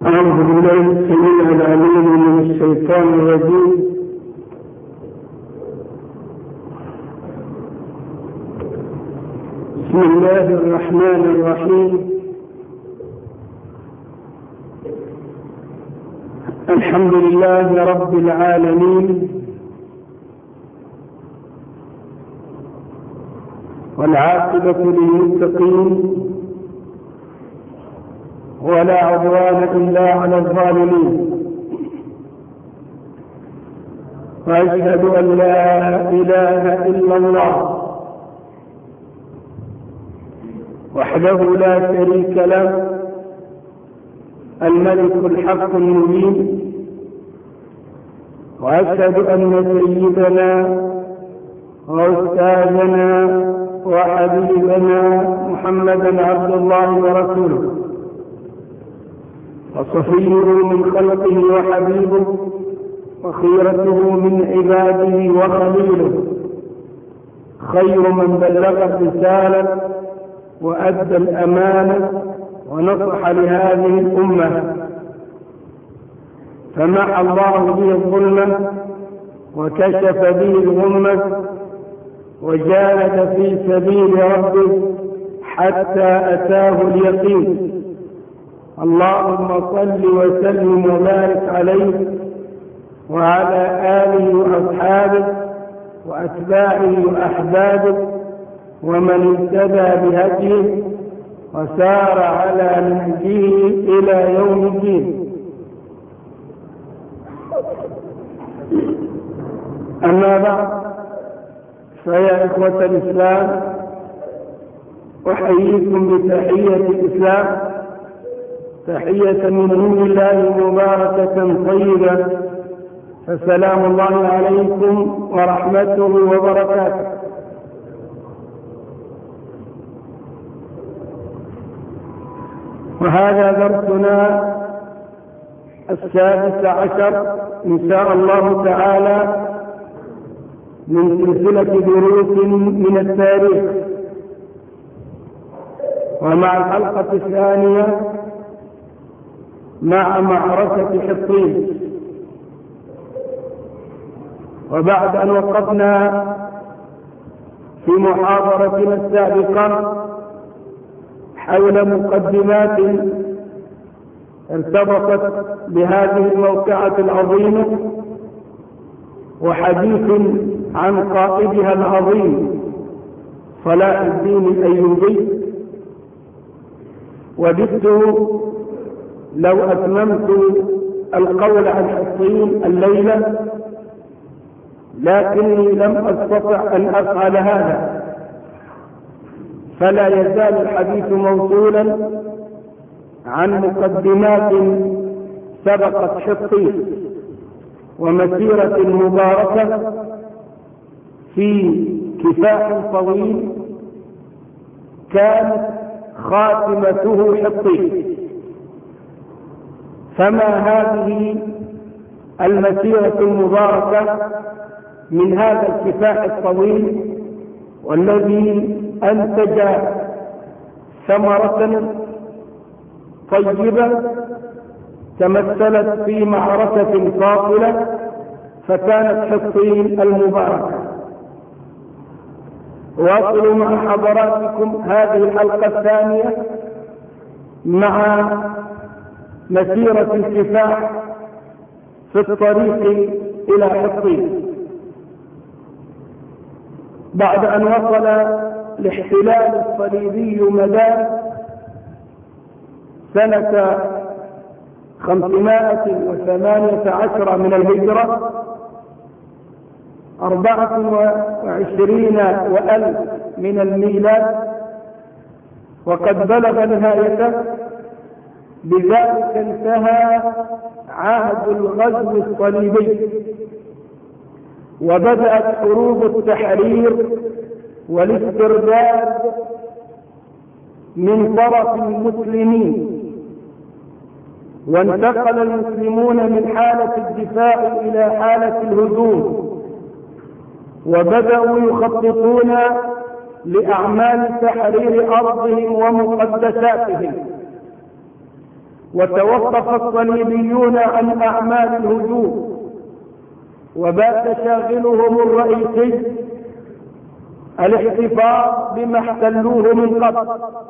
أعوذ بالله السميع العليم من الشيطان الرجيم. بسم الله الرحمن الرحيم. الحمد لله رب العالمين، والعاقبة للمتقين، ولا عدوان إلا على الظالمين، وأشهد أن لا إله إلا الله وحده لا شريك له، الملك الحق المبين، وأشهد أن سيدنا وأستاذنا وحبيبنا محمدا عبد الله ورسوله، وصفيه من خلقه وحبيبه، وخيرته من عباده وخليله، خير من بلغ الرسالة وأدى الأمانة ونصح لهذه الأمة، فمحى الله به الظلمة وكشف به الغمة، وجاهد في سبيل ربه حتى أتاه اليقين. اللهم صل وسلم وبارك عليه وعلى آله وأصحابه وأتباعه وأحبابه ومن اهتدى بهديه وسار على نهجه إلى يوم الدين. أما بعد، فيا إخوة الإسلام، أحييكم بتحية الإسلام، تحية من عند الله مباركة طيبة، فسلام الله عليكم ورحمته وبركاته. وهذا درسنا 16 إن شاء الله تعالى من سلسلة دروس من التاريخ، ومع الحلقة الثانية مع معركة حطين. وبعد أن وقفنا في محاضرتنا السابقة حول مقدمات ارتبطت بهذه الموقعة العظيمة، وحديث عن قائدها العظيم صلاح الدين الأيوبي، وددت لو أتممت القول عن حطين الليلة، لكني لم أستطع أن أفعل هذا، فلا يزال الحديث موصولا عن مقدمات سبقت حطين ومسيرة مباركة في كفاح طويل كانت خاتمته حطين. فما هذه المسيرة المباركة من هذا الكفاح الطويل والذي أنتج ثمرة طيبة تمثلت في معركة فاصلة، فكانت حطين المباركة. واصل مع حضراتكم هذه الحلقة الثانية مع مسيرة الكفاح في الطريق إلى حطين. بعد أن وصل الاحتلال الصليبي مدى سنة 518 من الهجرة، 24,000 من الميلاد، وقد بلغ نهايته، بذلك انتهى عهد الغزو الصليبي، وبدأت حروب التحرير والاسترداد من طرف المسلمين، وانتقل المسلمون من حالة الدفاع إلى حالة الهجوم، وبدأوا يخططون لأعمال تحرير أرضهم ومقدساتهم. وتوقف الصليبيون عن أعمال الهجوم، وبات شاغلهم الرئيسي الاحتفاظ بما احتلوه من قبل.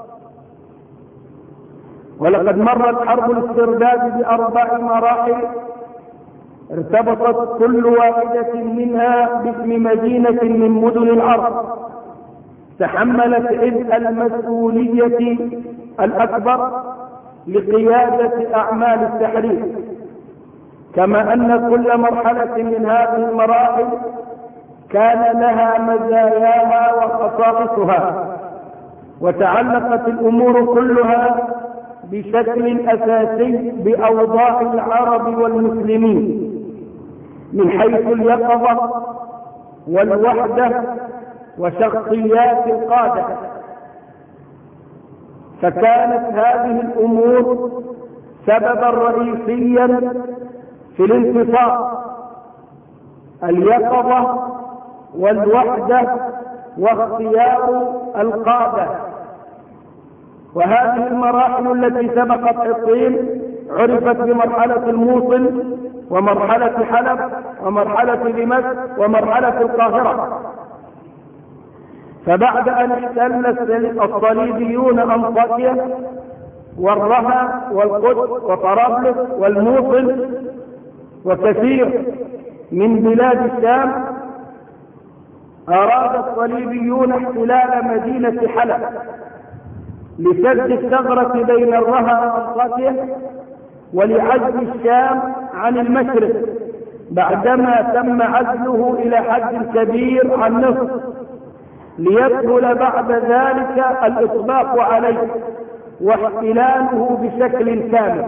ولقد مرت حرب الاسترداد ب4 مراحل ارتبطت كل واحدة منها باسم مدينة من مدن العرب تحملت عبء المسؤولية الأكبر لقيادة أعمال التحرير، كما أن كل مرحلة من هذه المراحل كان لها مزاياها وخصائصها، وتعلقت الأمور كلها بشكل أساسي بأوضاع العرب والمسلمين من حيث اليقظة والوحدة وشخصيات القادة. فكانت هذه الأمور سببا رئيسيا في الانتصار، اليقظة والوحدة واختيار القادة. وهذه المراحل التي سبقت حطين عرفت بمرحلة الموصل ومرحلة حلب ومرحلة دمشق ومرحلة القاهرة. فبعد أن احتل الصليبيون أنطاكيا والرها والقدس وطرابلس والموصل وكثير من بلاد الشام، أراد الصليبيون احتلال مدينة حلب لسد الثغرة بين الرها وأنطاكيا ولعزل الشام عن المشرق، بعدما تم عزله إلى حد كبير عن مصر، ليسهل بعد ذلك الإطباق عليه واحتلاله بشكل كامل.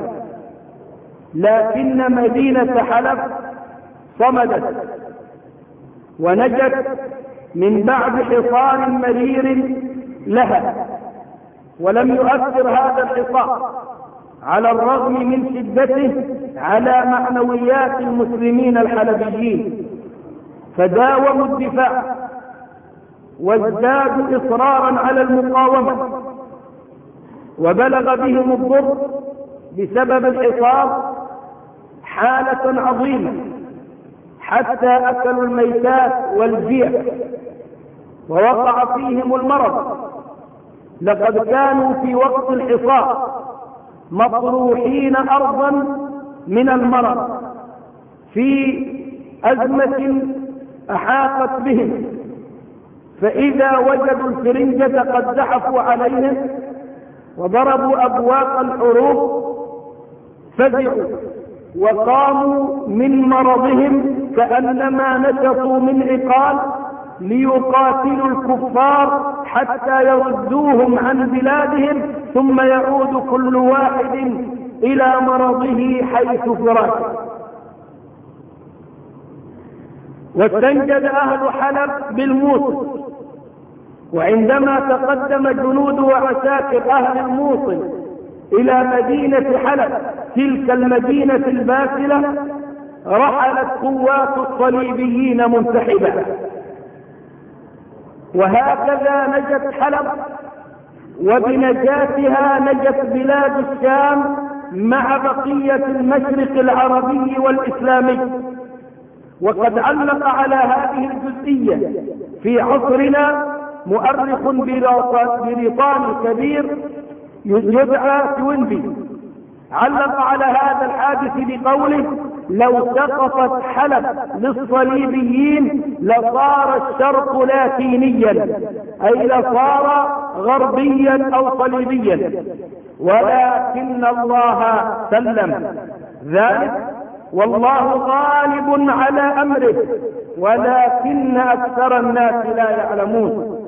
لكن مدينة حلب صمدت ونجت من بعد حصار مرير لها، ولم يؤثر هذا الحصار على الرغم من شدته على معنويات المسلمين الحلبيين، فداوموا الدفاع وازدادوا إصرارا على المقاومة، وبلغ بهم الضر بسبب الحصار حالة عظيمة حتى أكلوا الميتات والجيع ووقع فيهم المرض. لقد كانوا في وقت الحصار مطروحين أرضا من المرض في أزمة أحاطت بهم، فإذا وجدوا الفرنجة قد زحفوا عليهم وضربوا أبواق الحروب فزعوا وقاموا من مرضهم كأنما نشطوا من عقال ليقاتلوا الكفار حتى يردوهم عن بلادهم، ثم يعود كل واحد إلى مرضه حيث فراشه. واستنجد أهل حلب بالموصل، وعندما تقدم جنود وعساكر أهل الموصل إلى مدينة حلب تلك المدينة الباسلة، رحلت قوات الصليبيين منسحبة. وهكذا نجت حلب، وبنجاتها نجت بلاد الشام مع بقية المشرق العربي والإسلامي. وقد علق على هذه الجزئية في عصرنا مؤرخ بريطاني كبير يدعى توينبي، علق على هذا الحادث بقوله: لو سقطت حلب للصليبيين لصار الشرق لاتينيا، أي لصار غربيا أو صليبيا، ولكن الله سلم ذلك، والله غالب على أمره ولكن أكثر الناس لا يعلمون.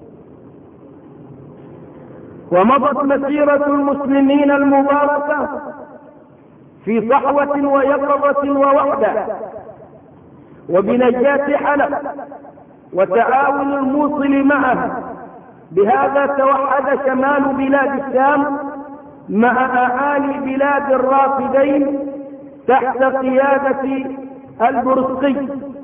ومضت مسيرة المسلمين المباركة في صحوة ويقظة ووحدة، وبنجاة حلب وتعاون الموصل معه. بهذا توحد شمال بلاد الشام مع أعالي بلاد الرافدين تحت قيادة البرسقي.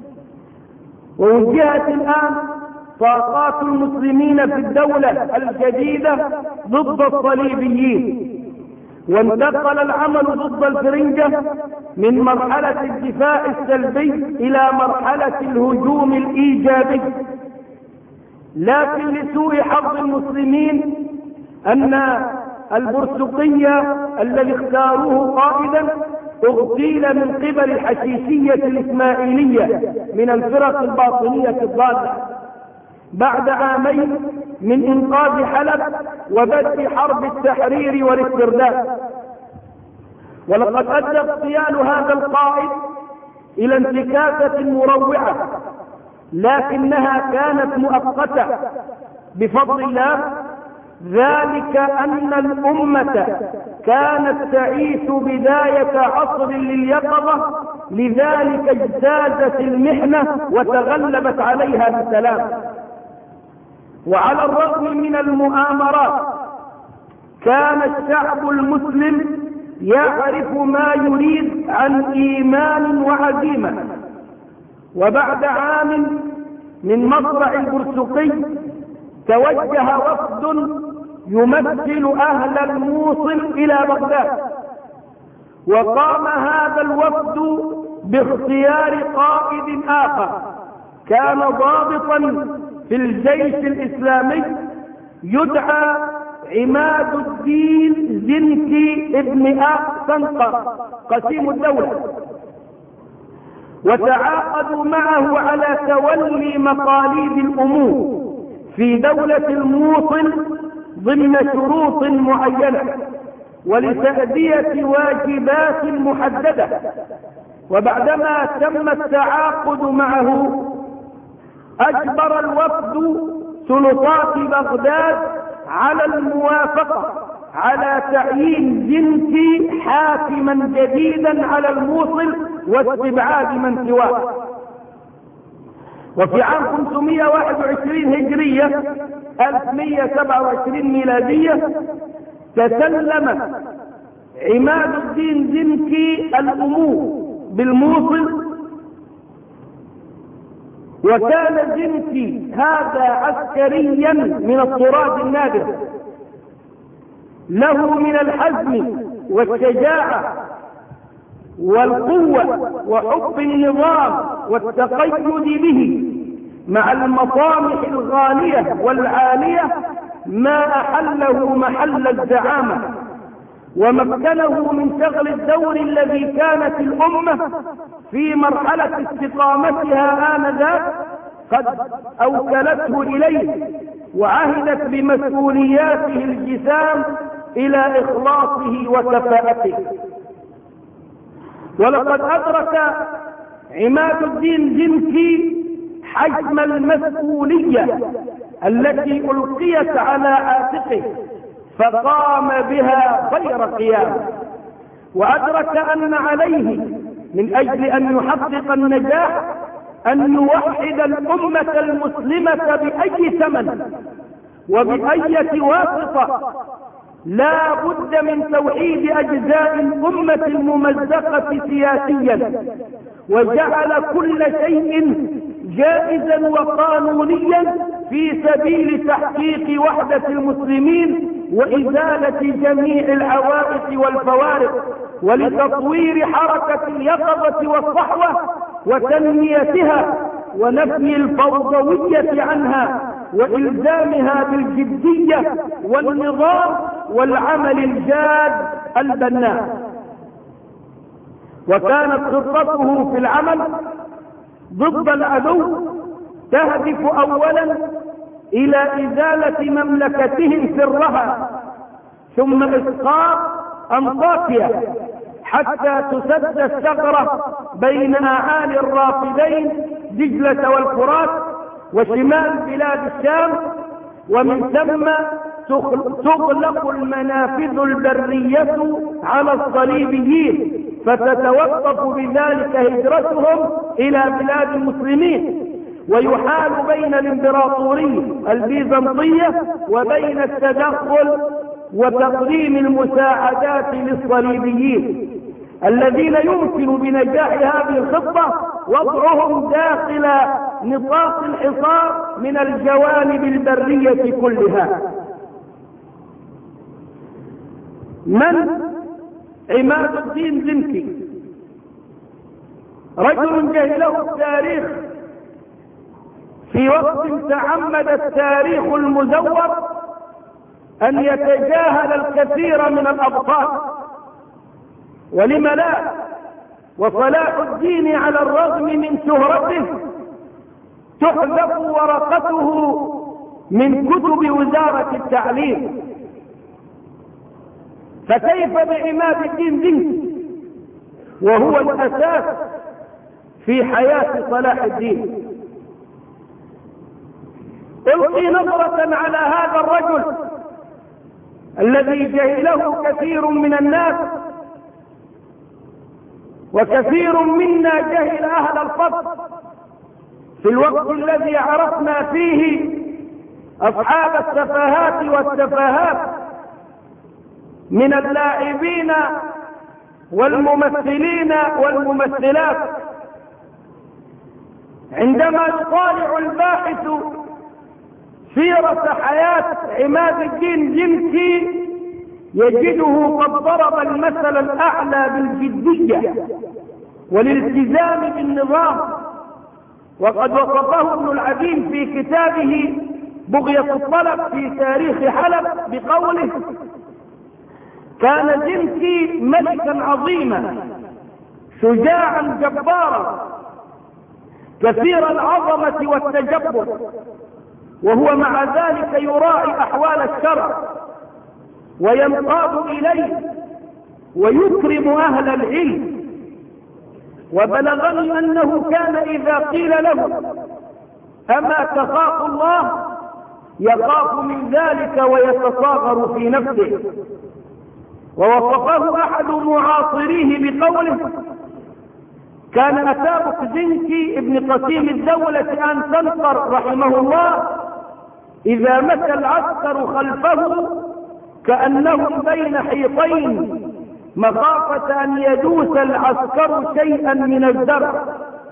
ووجهت الآن طاقات المسلمين في الدولة الجديدة ضد الصليبيين، وانتقل العمل ضد الفرنجة من مرحلة الدفاع السلبي إلى مرحلة الهجوم الإيجابي. لكن لسوء حظ المسلمين أن البرسقية الذي اختاروه قائدا اغتيل من قبل الحشيشية الإسماعيلية من الفرق الباطنية الضالة بعد عامين من إنقاذ حلب وبدء حرب التحرير والاسترداد. ولقد أدى اغتيال هذا القائد إلى انتكاسة مروعة، لكنها كانت مؤقتة بفضل الله، ذلك أن الأمة كانت تعيش بداية عصر لليقظة، لذلك اجتازت المحنة وتغلبت عليها بسلام. وعلى الرغم من المؤامرات كان الشعب المسلم يعرف ما يريد عن إيمان وعزيمة. وبعد عام من مصرع البرسقي توجه وفد يمثل أهل الموصل إلى بغداد، وقام هذا الوفد باختيار قائد آخر كان ضابطا في الجيش الإسلامي يدعى عماد الدين زنكي ابن سنقر قسيم الدولة، وتعاقدوا معه على تولي مقاليد الأمور في دولة الموصل ضمن شروط معينة ولتأدية واجبات محددة. وبعدما تم التعاقد معه أجبر الوفد سلطات بغداد على الموافقة على تعيين زنكي حاكما جديدا على الموصل واستبعاد من سواه. وفي عام 521 هجرية 1127 ميلادية تسلم عماد الدين زنكي الأمور بالموصل. وكان زنكي هذا عسكريا من الطراز النادر، له من الحزم والشجاعة والقوة وحب النظام والتقيد به مع المطامح الغالية والعالية ما أحله محل الزعامة، ومكنه من شغل الدور الذي كانت الأمة في مرحلة استقامتها آنذاك قد أوكلته إليه، وعهدت بمسؤولياته الجسام إلى إخلاصه وكفاءته. ولقد أدرك عماد الدين زنكي حجم المسؤولية التي ألقيت على عاتقه فقام بها خير قيام، وأدرك أن عليه من أجل أن يحقق النجاح أن يوحد الأمة المسلمة بأي ثمن وبأية واسطة. لا بد من توحيد أجزاء الأمة الممزقة سياسيا، وجعل كل شيء جائزا وقانونيا في سبيل تحقيق وحدة المسلمين وإزالة جميع العوائق والفوارق، ولتطوير حركة اليقظة والصحوة وتنميتها ونفي الفوضوية عنها وإلزامها بالجدية والنظام والعمل الجاد البناء. وكانت خطته في العمل ضد العدو تهدف أولا إلى إزالة مملكتهم سرها، ثم إسقاط أنطاكيا حتى تسد الثغرة بين أعالي الرافدين دجلة والفرات وشمال بلاد الشام، ومن ثم تغلق المنافذ البرية على الصليبيين فتتوقف بذلك هجرتهم إلى بلاد المسلمين، ويحال بين الإمبراطورية البيزنطية وبين التدخل وتقديم المساعدات للصليبيين الذين يمكن بنجاح هذه الخطة وضعهم داخل نطاق الحصار من الجوانب البرية كلها. من عماد الدين زنكي، رجل جهله التاريخ في وقت تعمد التاريخ المزور أن يتجاهل الكثير من الأبطال، ولم لا؟ وصلاح الدين على الرغم من شهرته تحذف ورقته من كتب وزارة التعليم، فكيف بعماد الدين زنكي وهو الأساس في حياة صلاح الدين؟ ألقي نظرة على هذا الرجل الذي جهله كثير من الناس، وكثير منا جهل أهل الفضل في الوقت الذي عرفنا فيه أصحاب السفاهات والتفاهات من اللاعبين والممثلين والممثلات. عندما يطالع الباحث سيرة حياة عماد الدين زنكي يجده قد ضرب المثل الأعلى بالجدية والالتزام بالنظام، وقد وصفه ابن العديم في كتابه بغية الطلب في تاريخ حلب بقوله: كان زنكي ملكا عظيما شجاعا جبارا كثير العظمة والتجبر، وهو مع ذلك يراعي أحوال الشرع وينقاد إليه ويكرم أهل العلم. وبلغني أنه كان إذا قيل له: أما تخاف الله؟ يخاف من ذلك ويتصاغر في نفسه. ووصفه أحد معاصريه بقوله: كان أتابك زنكي ابن قسيم الدولة أن تنقر رحمه الله إذا مشى العسكر خلفه كأنهم بين حيطين مخافة أن يدوس العسكر شيئا من الزرع،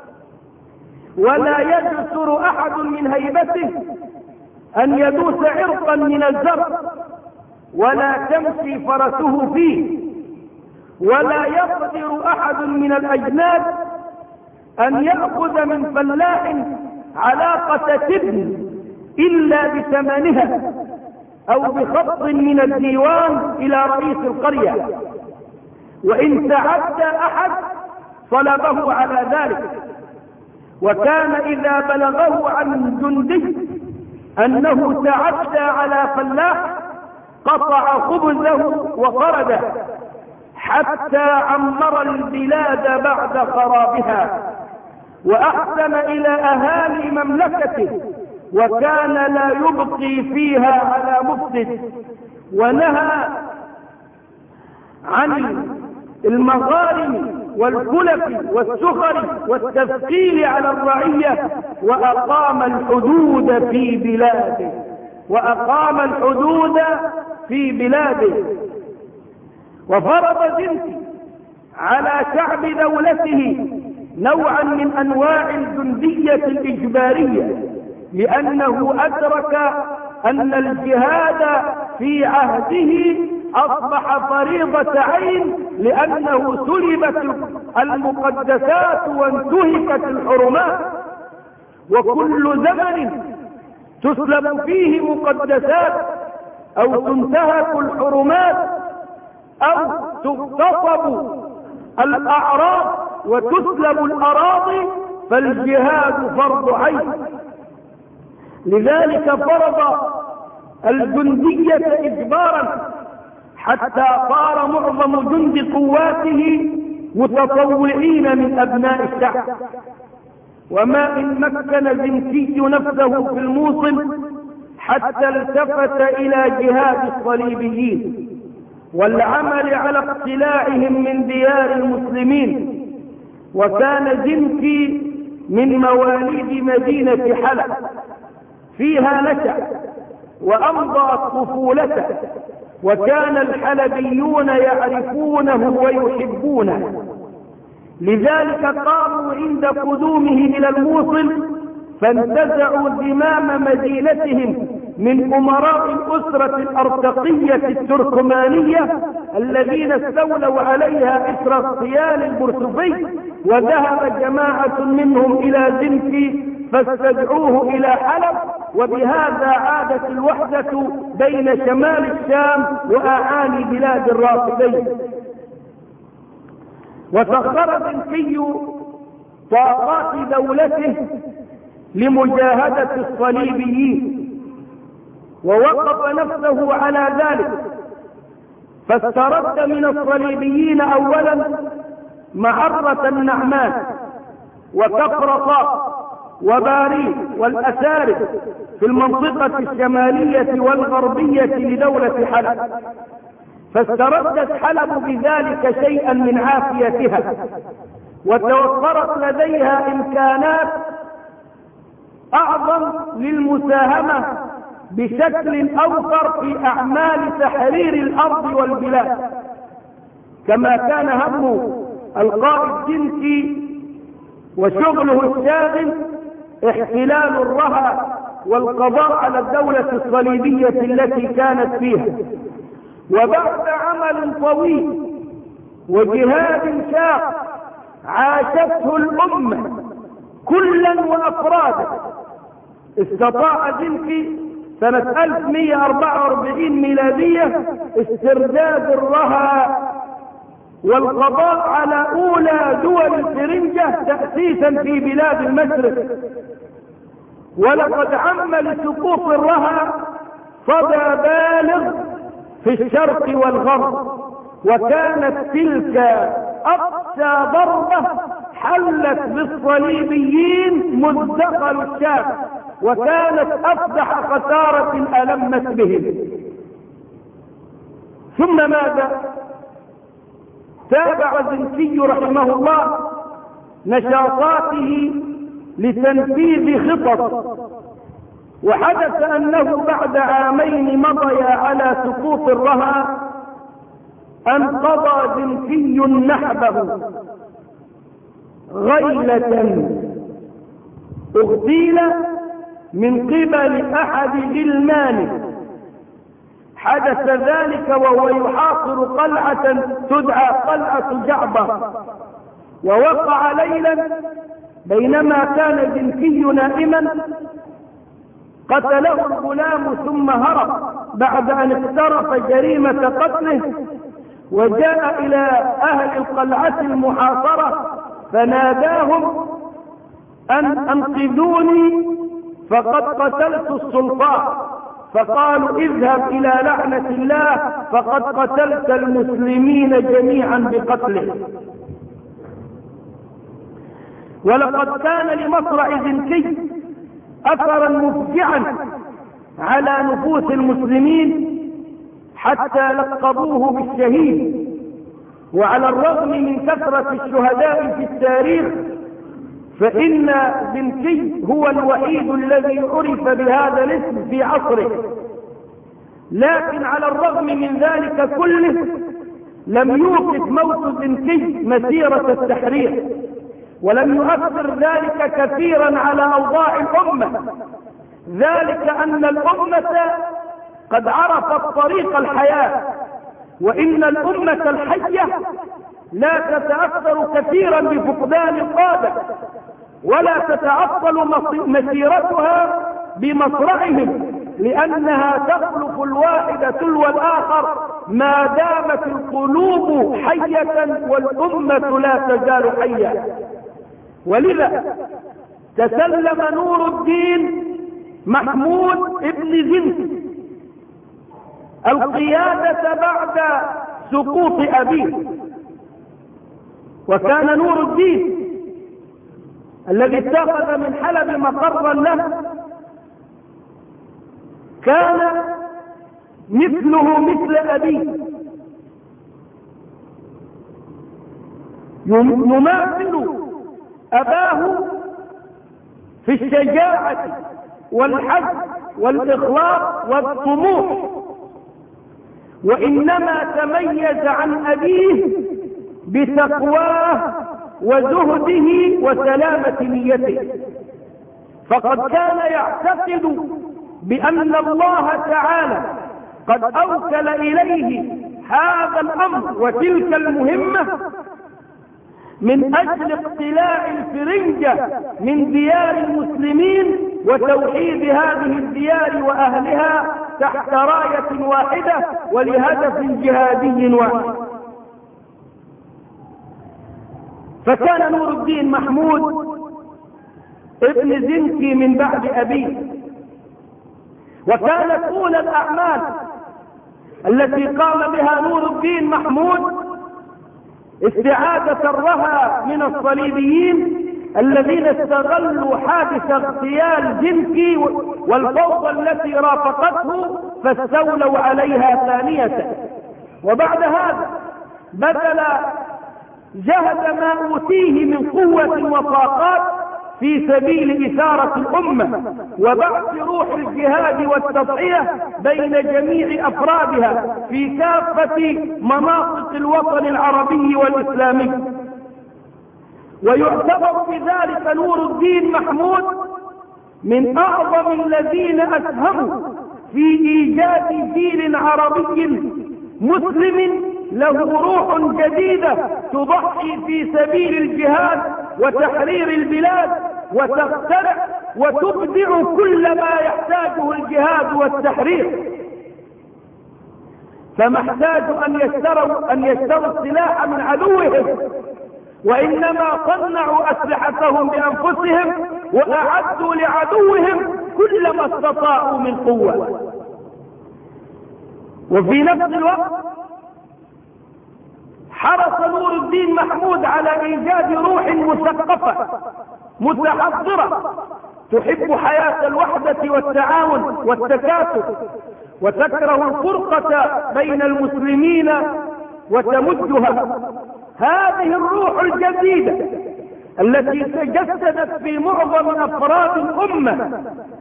ولا يجسر أحد من هيبته أن يدوس عرقا من الزرع، ولا تمشي فرسه فيه، ولا يقدر أحد من الأجناد أن يأخذ من فلاح علاقة تبن إلا بثمنها أو بخط من الديوان إلى رئيس القرية، وإن تعدى أحد صلبه على ذلك. وكان إذا بلغه عن جندي أنه تعدى على فلاح قطع خبزه وقرده حتى عمر البلاد بعد خرابها، وأحسن إلى أهالي مملكته، وكان لا يبقي فيها على مفسد، ونهى عن المغارم والكلف والسخر والتثقيل على الرعية، وأقام الحدود في بلاده وفرض زنكي على شعب دولته نوعا من أنواع الجندية الإجبارية، لأنه أدرك أن الجهاد في عهده أصبح فريضة عين، لأنه سلبت المقدسات وانتهكت الحرمات، وكل زمن تسلب فيه مقدسات أو تنتهك الحرمات أو تغتصب الأعراض وتسلب الأراضي فالجهاد فرض عين. لذلك فرض الجندية إجبارا حتى صار معظم جند قواته متطوعين من أبناء الشعب. وما إن مكن زنكي نفسه في الموصل حتى التفت إلى جهاد الصليبيين والعمل على اقتلاعهم من ديار المسلمين. وكان زنكي من مواليد مدينة حلب، فيها نشأ وأمضى طفولته، وكان الحلبيون يعرفونه ويحبونه. لذلك قاموا عند قدومه إلى الموصل فانتزعوا زمام مدينتهم من أمراء الأسرة الأرتقية التركمانية الذين استولوا عليها إثر اغتيال البرسوفي، وذهب جماعة منهم إلى زنكي فاستدعوه إلى حلب، وبهذا عادت الوحدة بين شمال الشام وأعالي بلاد الرافدين. وسخر زنكي طاقات دولته لمجاهدة الصليبيين، ووقف نفسه على ذلك، فاسترد من الصليبيين أولا معرة النعمان وكفرطاء وباريس والأسارك في المنطقة الشمالية والغربية لدولة حلب، فاستردت حلب بذلك شيئا من عافيتها، وتوفرت لديها إمكانات أعظم للمساهمة بشكل أوفر في أعمال تحرير الأرض والبلاد، كما كان هم القائد زنكي وشغله الشاغل احتلال الرها والقضاء على الدولة الصليبية التي كانت فيها. وبعد عمل طويل وجهاد شاق عاشته الأمة كلا وأفرادا، استطاع زنكي سنة 1144 ميلادية استرداد الرها والقضاء على أولى دول الفرنجة تأسيسا في بلاد المشرق، ولقد عم لسقوط الرها صدى بالغ في الشرق والغرب، وكانت تلك أقسى ضربة حلت بالصليبيين مدخل الشام، وكانت أفضح خسارة ألمت بهم. ثم ماذا؟ تابع زنكي رحمه الله نشاطاته لتنفيذ خطط، وحدث أنه بعد عامين مضيا على سقوط الرها أن قضى زنكي نحبه غيلة اغتيل من قبل أحد غلمانه. حدث ذلك وهو يحاصر قلعة تدعى قلعة جعبر، ووقع ليلا بينما كان زنكي نائما قتله الغلام ثم هرب بعد أن اقترف جريمة قتله، وجاء إلى أهل القلعة المحاصرة فناداهم أن أنقذوني فقد قتلت السلطان، فقالوا اذهب إلى لعنة الله فقد قتلت المسلمين جميعا بقتله. ولقد كان لمصرع زنكي أثرا مفجعا على نفوس المسلمين حتى لقبوه بالشهيد. وعلى الرغم من كثرة الشهداء في التاريخ فإن زنكي هو الوحيد الذي عرف بهذا الاسم في عصره، لكن على الرغم من ذلك كله لم يوقف موت زنكي مسيرة التحرير، ولم يؤثر ذلك كثيرا على أوضاع الأمة، ذلك أن الأمة قد عرفت طريق الحياة، وإن الأمة الحية لا تتأثر كثيرا بفقدان القادة، ولا تتعطل مسيرتها بمصرعهم، لأنها تخلف الواحد تلو الآخر ما دامت القلوب حية والأمة لا تزال حية. ولذا تسلم نور الدين محمود ابن زنكي القيادة بعد سقوط أبيه، وكان نور الدين الذي اتخذ من حلب مقرا له كان مثله مثل أبيه، يماثل أباه في الشجاعة والحزم والإخلاص والطموح، وإنما تميز عن أبيه بتقواه وزهده وسلامة نيته، فقد كان يعتقد بأن الله تعالى قد أوكل إليه هذا الأمر وتلك المهمة من أجل اقتلاع الفرنجة من ديار المسلمين وتوحيد هذه الديار وأهلها تحت راية واحدة ولهدف جهادي واحد. فكان نور الدين محمود ابن زنكي من بعد أبيه، وكانت أولى الأعمال التي قام بها نور الدين محمود استعادة الرهى من الصليبيين الذين استغلوا حادث اغتيال زنكي والفوضى التي رافقته فاستولوا عليها ثانية. وبعد هذا بذل جهد ما أوتيه من قوة وطاقات في سبيل إثارة الأمة وبعث روح الجهاد والتضحية بين جميع أفرادها في كافة مناطق الوطن العربي والإسلامي. ويعتبر بذلك نور الدين محمود من أعظم الذين أسهموا في إيجاد جيل عربي مسلم له روح جديدة تضحي في سبيل الجهاد وتحرير البلاد وتخترع وتبدع كل ما يحتاجه الجهاد والتحرير. فما احتاجوا أن يشتروا السلاح من عدوهم، وإنما صنعوا أسلحتهم بأنفسهم وأعدوا لعدوهم كل ما استطاعوا من قوة. وفي نفس الوقت حرص نور الدين محمود على إيجاد روح مثقفة متحضرة تحب حياة الوحدة والتعاون والتكاتف وتكره الفرقة بين المسلمين وتمدها. هذه الروح الجديدة التي تجسدت في معظم أفراد الأمة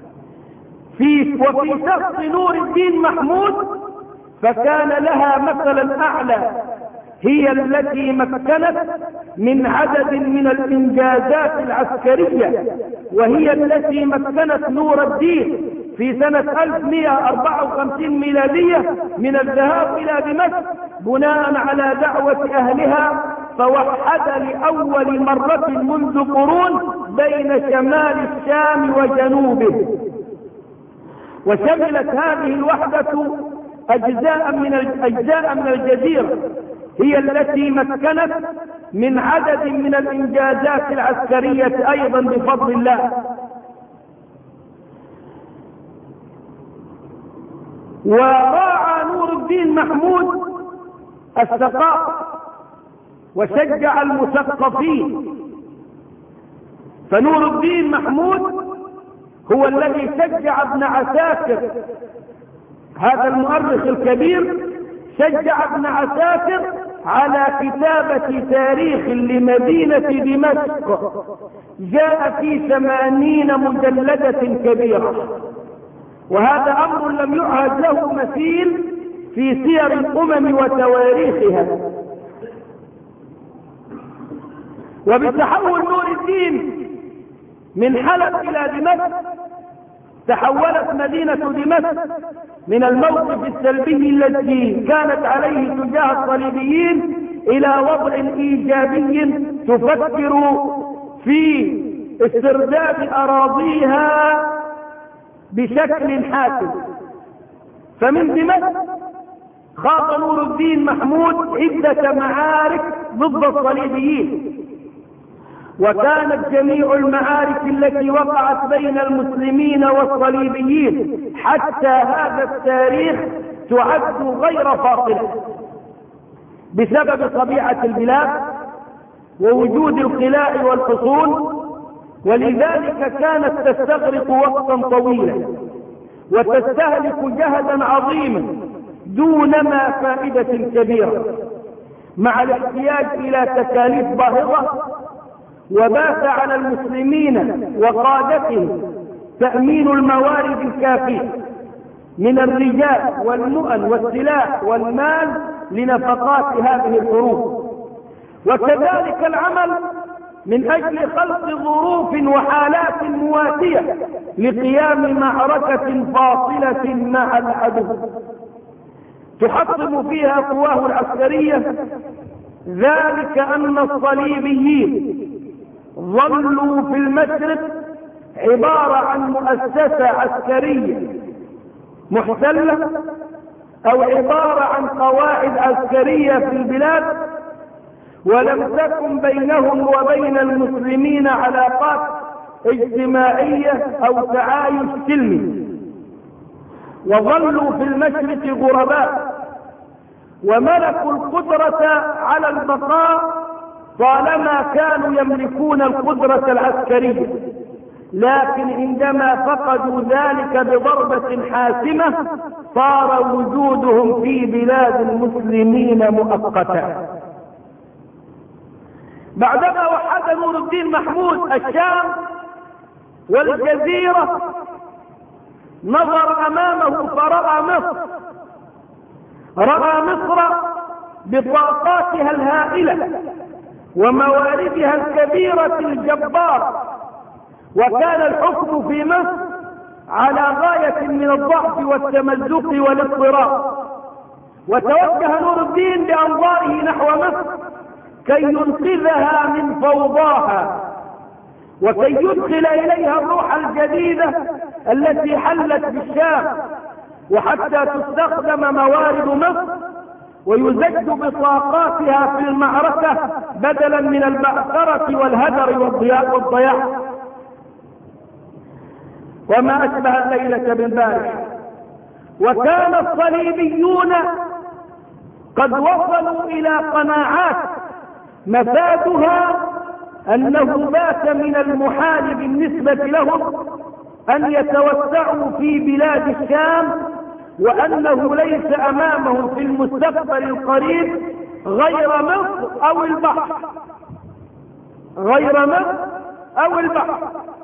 وفي شخص نور الدين محمود فكان لها مثلا أعلى، هي التي مكنت من عدد من الإنجازات العسكرية، وهي التي مكنت نور الدين في سنة 1154 ميلادية من الذهاب إلى دمشق بناء على دعوة أهلها، فوحد لأول مرة منذ قرون بين شمال الشام وجنوبه. وشملت هذه الوحدة أجزاء من الجزيرة هي التي مكنت من عدد من الإنجازات العسكرية أيضا بفضل الله. وراعى نور الدين محمود الثقافة وشجع المثقفين، فنور الدين محمود هو الذي شجع ابن عساكر، هذا المؤرخ الكبير شجع ابن عساكر على كتابة تاريخ لمدينة دمشق جاء في 80 مجلدة كبيرة، وهذا أمر لم يعهد له مثيل في سير الأمم وتواريخها. وبتحول نور الدين من حلب إلى دمشق تحولت مدينة دمشق من الموقف السلبي الذي كانت عليه تجاه الصليبيين إلى وضع إيجابي تفكر في استرداد أراضيها بشكل حاسم. فمن دمشق خاض نور الدين محمود عدة معارك ضد الصليبيين، وكانت جميع المعارك التي وقعت بين المسلمين والصليبيين حتى هذا التاريخ تعد غير فاصلة بسبب طبيعة البلاد ووجود القلاع والحصون، ولذلك كانت تستغرق وقتا طويلا وتستهلك جهدا عظيما دون ما فائدة كبيرة، مع الاحتياج إلى تكاليف باهظة. وبات على المسلمين وقادتهم تأمين الموارد الكافية من الرجال والمؤن والسلاح والمال لنفقات هذه الحروب. وكذلك العمل من أجل خلق ظروف وحالات مواتية لقيام معركة فاصلة مع العدو تحطم فيها قواه العسكرية، ذلك أن الصليبيين ظلوا في المشرق عبارة عن مؤسسة عسكرية محتلة أو عبارة عن قواعد عسكرية في البلاد، ولم تكن بينهم وبين المسلمين علاقات اجتماعية أو تعايش سلمي، وظلوا في المشرق غرباء، وملكوا القدرة على البقاء طالما كانوا يملكون القدرة العسكرية، لكن عندما فقدوا ذلك بضربة حاسمة صار وجودهم في بلاد المسلمين مؤقتا. بعدما وحد نور الدين محمود الشام والجزيرة نظر أمامه فرأى مصر، رأى مصر بطاقاتها الهائلة ومواردها الكبيرة الجبارة، وكان الحكم في مصر على غاية من الضعف والتمزق والاضطراب، وتوجه نور الدين بأنظاره نحو مصر كي ينقذها من فوضاها وكي يدخل إليها الروح الجديدة التي حلت بالشام، وحتى تستخدم موارد مصر ويزج بطاقاتها في المعركة بدلا من البعثرة والهدر والضياع. وما أشبه الليلة بالبارح، وكان الصليبيون قد وصلوا إلى قناعات مفادها أنه بات من المحال بالنسبة لهم أن يتوسعوا في بلاد الشام، وأنه ليس أمامهم في المستقبل القريب غير مصر أو البحر، غير مصر أو البحر.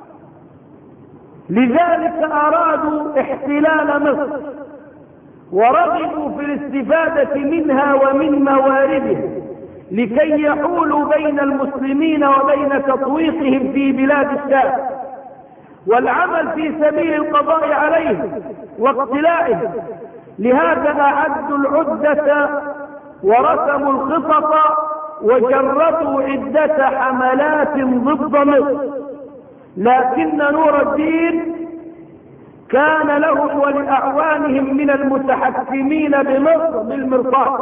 لذلك أرادوا احتلال مصر ورغبوا في الاستفادة منها ومن مواردها لكي يحولوا بين المسلمين وبين تطويقهم في بلاد الشام والعمل في سبيل القضاء عليهم واقتلائهم. لهذا أعدوا العدة ورسموا الخطط وجردوا عدة حملات ضد مصر، لكن نور الدين كان لهم ولأعوانهم من المتحكمين بمصر بالمرصاد،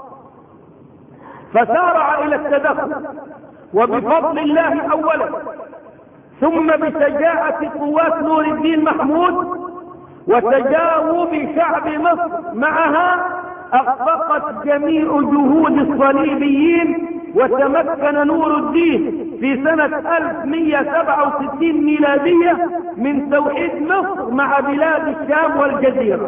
فسارع إلى التدخل، وبفضل الله أولا ثم بشجاعة قوات نور الدين محمود وتجاوب شعب مصر معها أخفقت جميع جهود الصليبيين، وتمكن نور الدين في سنة 1167 ميلادية من توحيد مصر مع بلاد الشام والجزيرة.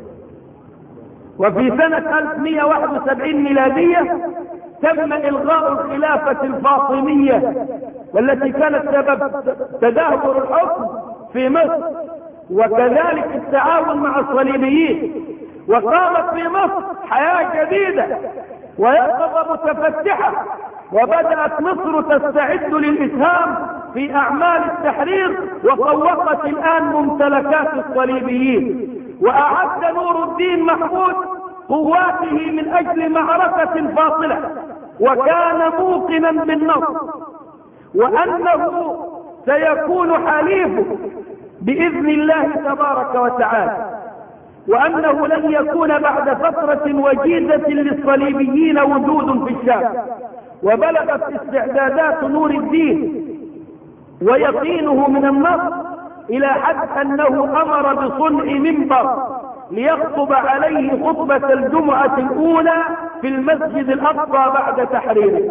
وفي سنة 1171 ميلادية تم إلغاء الخلافة الفاطمية والتي كانت سبب تدهور الحكم في مصر، وكذلك التعاون مع الصليبيين، وقامت في مصر حياة جديدة ويقظة متفتحة، وبدأت مصر تستعد للإسهام في أعمال التحرير، وطوقت الآن ممتلكات الصليبيين. وأعد نور الدين محمود قواته من أجل معركة فاصلة، وكان موقنا بالنصر وأنه سيكون حليفه بإذن الله تبارك وتعالى، وأنه لن يكون بعد فترة وجيزة للصليبيين وجود في الشام. وبلغت استعدادات نور الدين ويقينه من النصر إلى حد أنه أمر بصنع منبر ليخطب عليه خطبة الجمعة الأولى في المسجد الأقصى بعد تحريره.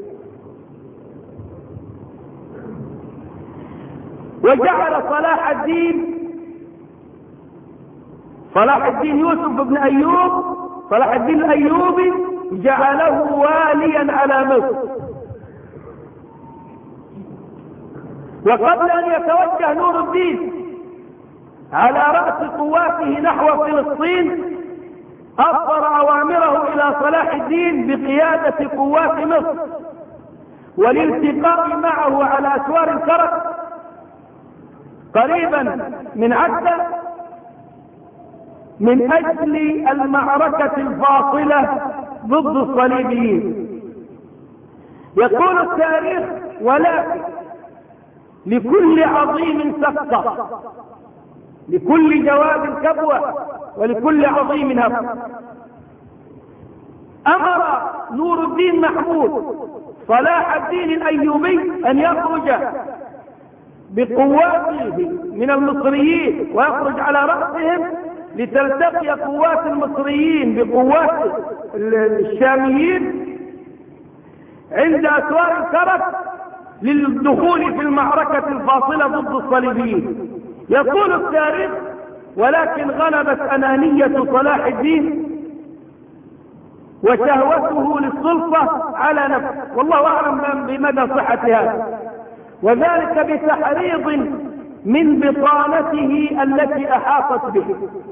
وجعل صلاح الدين يوسف بن أيوب، صلاح الدين الأيوبي جعله واليا على مصر. وقبل أن يتوجه نور الدين على رأس قواته نحو فلسطين أصدر أوامره إلى صلاح الدين بقيادة قوات مصر، والالتقاء معه على أسوار الكرك قريبا من عدة من أجل المعركة الفاصلة ضد الصليبيين. يقول التاريخ: ولكن لكل عظيم سقطة، لكل جواد كبوة، ولكل عظيم هب. أمر نور الدين محمود صلاح الدين الأيوبي أن يخرج بقواته من المصريين ويخرج على رأسهم لتلتقي قوات المصريين بقوات الشاميين عند أسوار الكرك للدخول في المعركة الفاصلة ضد الصليبيين. يقول التاريخ: ولكن غلبت أنانية صلاح الدين وشهوته للسلطة على نفسه، والله أعلم بمدى صحة هذا، وذلك بتحريض من بطانته التي أحاطت به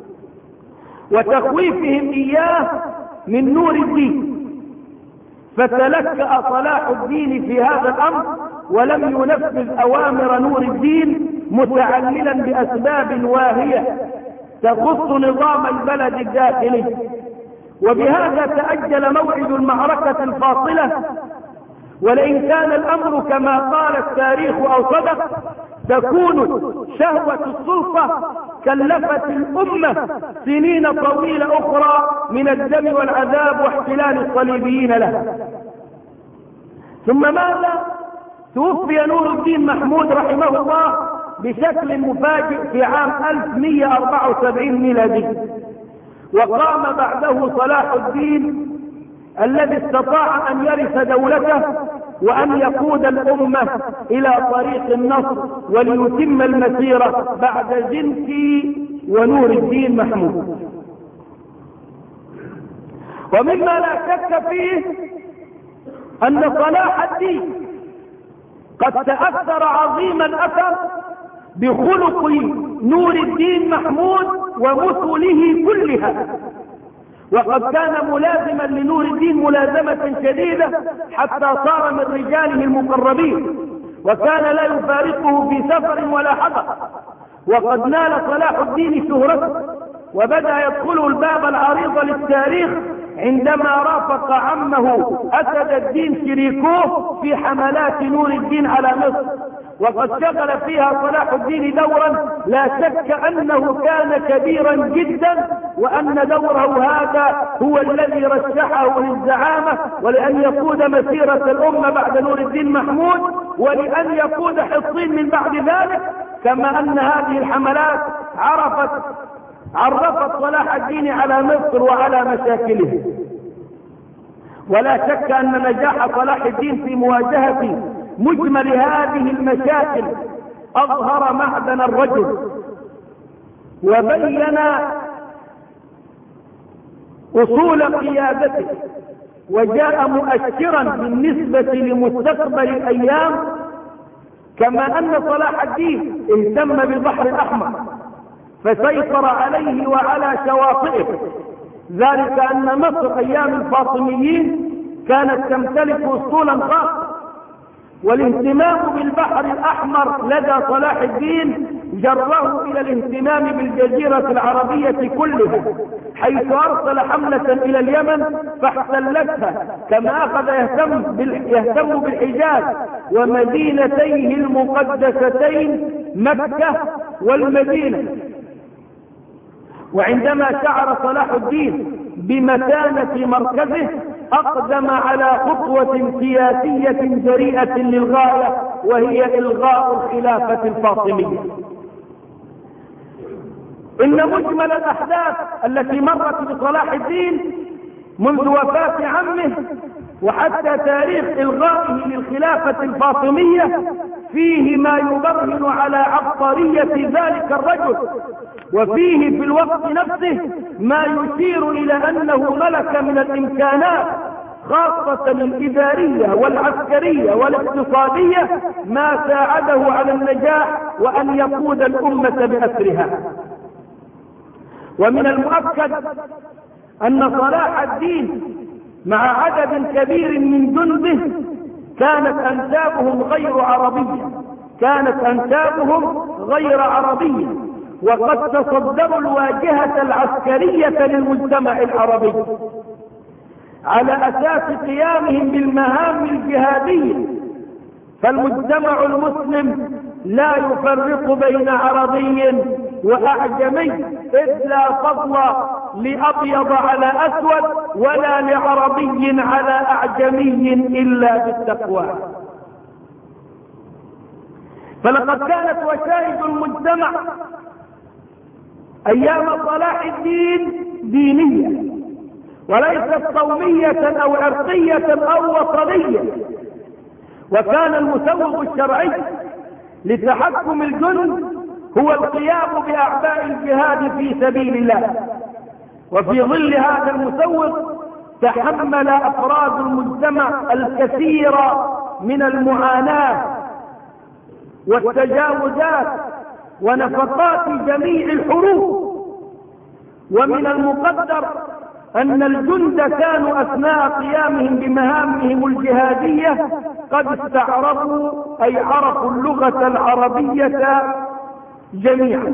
وتخويفهم إياه من نور الدين. فتلكأ صلاح الدين في هذا الأمر ولم ينفذ أوامر نور الدين، متعللا بأسباب واهية تخص نظام البلد الداخلي. وبهذا تأجل موعد المعركة الفاصلة. ولئن كان الأمر كما قال التاريخ أو صدق، تكون شهوة السلطة كلفت الأمة سنين طويلة أخرى من الدم والعذاب واحتلال الصليبيين له. ثم ماذا؟ توفي نور الدين محمود رحمه الله بشكل مفاجئ في عام 1174 ميلادي، وقام بعده صلاح الدين الذي استطاع أن يرث دولته وأن يقود الأمة إلى طريق النصر وليتم المسيرة بعد زنكي ونور الدين محمود. ومما لا شك فيه أن صلاح الدين قد تأثر عظيم الأثر بخلق نور الدين محمود ومثله كلها، وقد كان ملازما لنور الدين ملازمة شديدة حتى صار من رجاله المقربين، وكان لا يفارقه في سفر ولا حضر. وقد نال صلاح الدين شهرته وبدأ يدخله الباب العريض للتاريخ عندما رافق عمه أسد الدين شريكوه في حملات نور الدين على مصر، وقد شغل فيها صلاح الدين دورا لا شك أنه كان كبيرا جدا، وأن دوره هذا هو الذي رشحه للزعامة ولأن يقود مسيرة الأمة بعد نور الدين محمود، ولأن يقود حصين من بعد ذلك. كما أن هذه الحملات عرفت صلاح الدين على مصر وعلى مشاكله. ولا شك أن نجاح صلاح الدين في مواجهة مجمل هذه المشاكل أظهر معدن الرجل وبين أصول قيادته، وجاء مؤشرا بالنسبة لمستقبل الأيام. كما أن صلاح الدين اهتم بالبحر الأحمر فسيطر عليه وعلى شواطئه، ذلك أن مصر أيام الفاطميين كانت تمتلك أسطولا خاصة، والاهتمام بالبحر الأحمر لدى صلاح الدين جره إلى الاهتمام بالجزيرة العربية كلها، حيث أرسل حملة إلى اليمن فاحتلتها، كما أخذ يهتم بالحجاز ومدينتيه المقدستين مكة والمدينة. وعندما شعر صلاح الدين بمتانة مركزه أقدم على خطوة سياسية جريئة للغاية، وهي إلغاء الخلافة الفاطمية. إن مجمل الأحداث التي مرت بصلاح الدين منذ وفاة عمه وحتى تاريخ إلغائه للخلافة الفاطمية فيه ما يبرهن على عبقرية ذلك الرجل، وفيه في الوقت نفسه ما يشير إلى أنه ملك من الإمكانات خاصة الإدارية والعسكرية والاقتصادية ما ساعده على النجاح وأن يقود الأمة بأسرها. ومن المؤكد أن صلاح الدين مع عدد كبير من جنده كانت أنسابهم غير عربية، وقد تصدروا الواجهة العسكرية للمجتمع العربي على أساس قيامهم بالمهام الجهادية. فالمجتمع المسلم لا يفرق بين عربي وأعجمي، إذ لا فضل لأبيض على أسود ولا لعربي على أعجمي إلا بالتقوى. فلقد كانت وشائج المجتمع أيام صلاح الدين دينية، وليست قومية أو عرقية أو وطنية. وكان المسوغ الشرعي لتحكم الجند هو القيام بأعباء الجهاد في سبيل الله. وفي ظل هذا المسوغ تحمل أفراد المجتمع الكثير من المعاناة والتجاوزات ونفقات جميع الحروب. ومن المقدر أن الجند كانوا أثناء قيامهم بمهامهم الجهادية قد استعرضوا أي عرفوا اللغة العربية جميعا.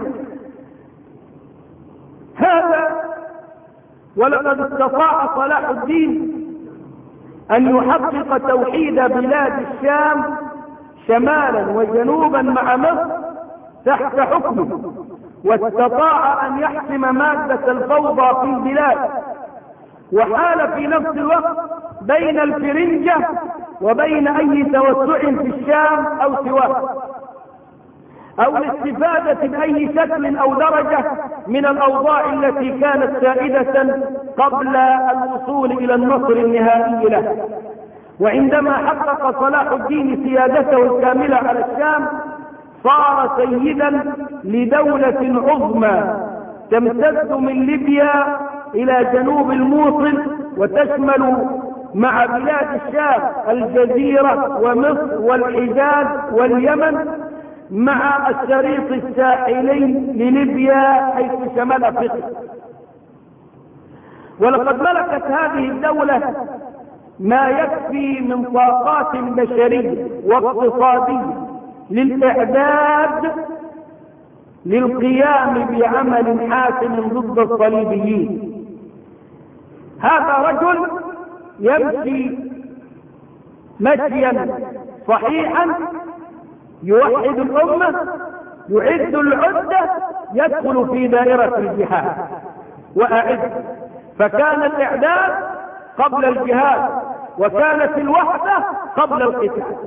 هذا ولقد استطاع صلاح الدين أن يحقق توحيد بلاد الشام شمالا وجنوبا مع مصر تحت حكمه، واستطاع أن يحسم مادة الفوضى في البلاد، وحال في نفس الوقت بين الفرنجة وبين أي توسع في الشام أو سواه، أو الاستفادة بأي شكل أو درجة من الأوضاع التي كانت سائدة قبل الوصول إلى النصر النهائي له. وعندما حقق صلاح الدين سيادته الكاملة على الشام صار سيدا لدولة عظمى تمتد من ليبيا إلى جنوب الموصل، وتشمل مع بلاد الشام الجزيرة ومصر والحجاز واليمن مع الشريط الساحلي لليبيا حيث شمال أفريقيا. ولقد ملكت هذه الدولة ما يكفي من طاقات بشرية واقتصادية للإعداد للقيام بعمل حاسم ضد الصليبيين. هذا رجل يمشي مشيا صحيحا يوحد الأمة، يعد العدة، يدخل في دائرة الجهاد وأعد. فكان الإعداد قبل الجهاد، وكانت الوحدة قبل القتال.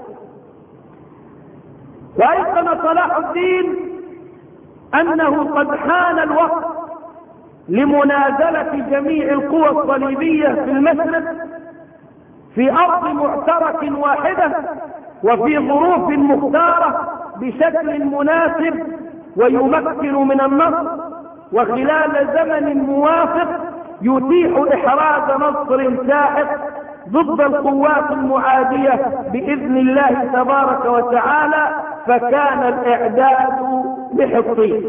وأيقن صلاح الدين أنه قد حان الوقت لمنازلة جميع القوى الصليبية في المشرق في أرض معترك واحدة وفي ظروف مختارة بشكل مناسب ويمكن من النصر، وخلال زمن موافق يتيح إحراز نصر ساحق ضد القوات المعادية بإذن الله تبارك وتعالى. فكان الإعداد بحطين.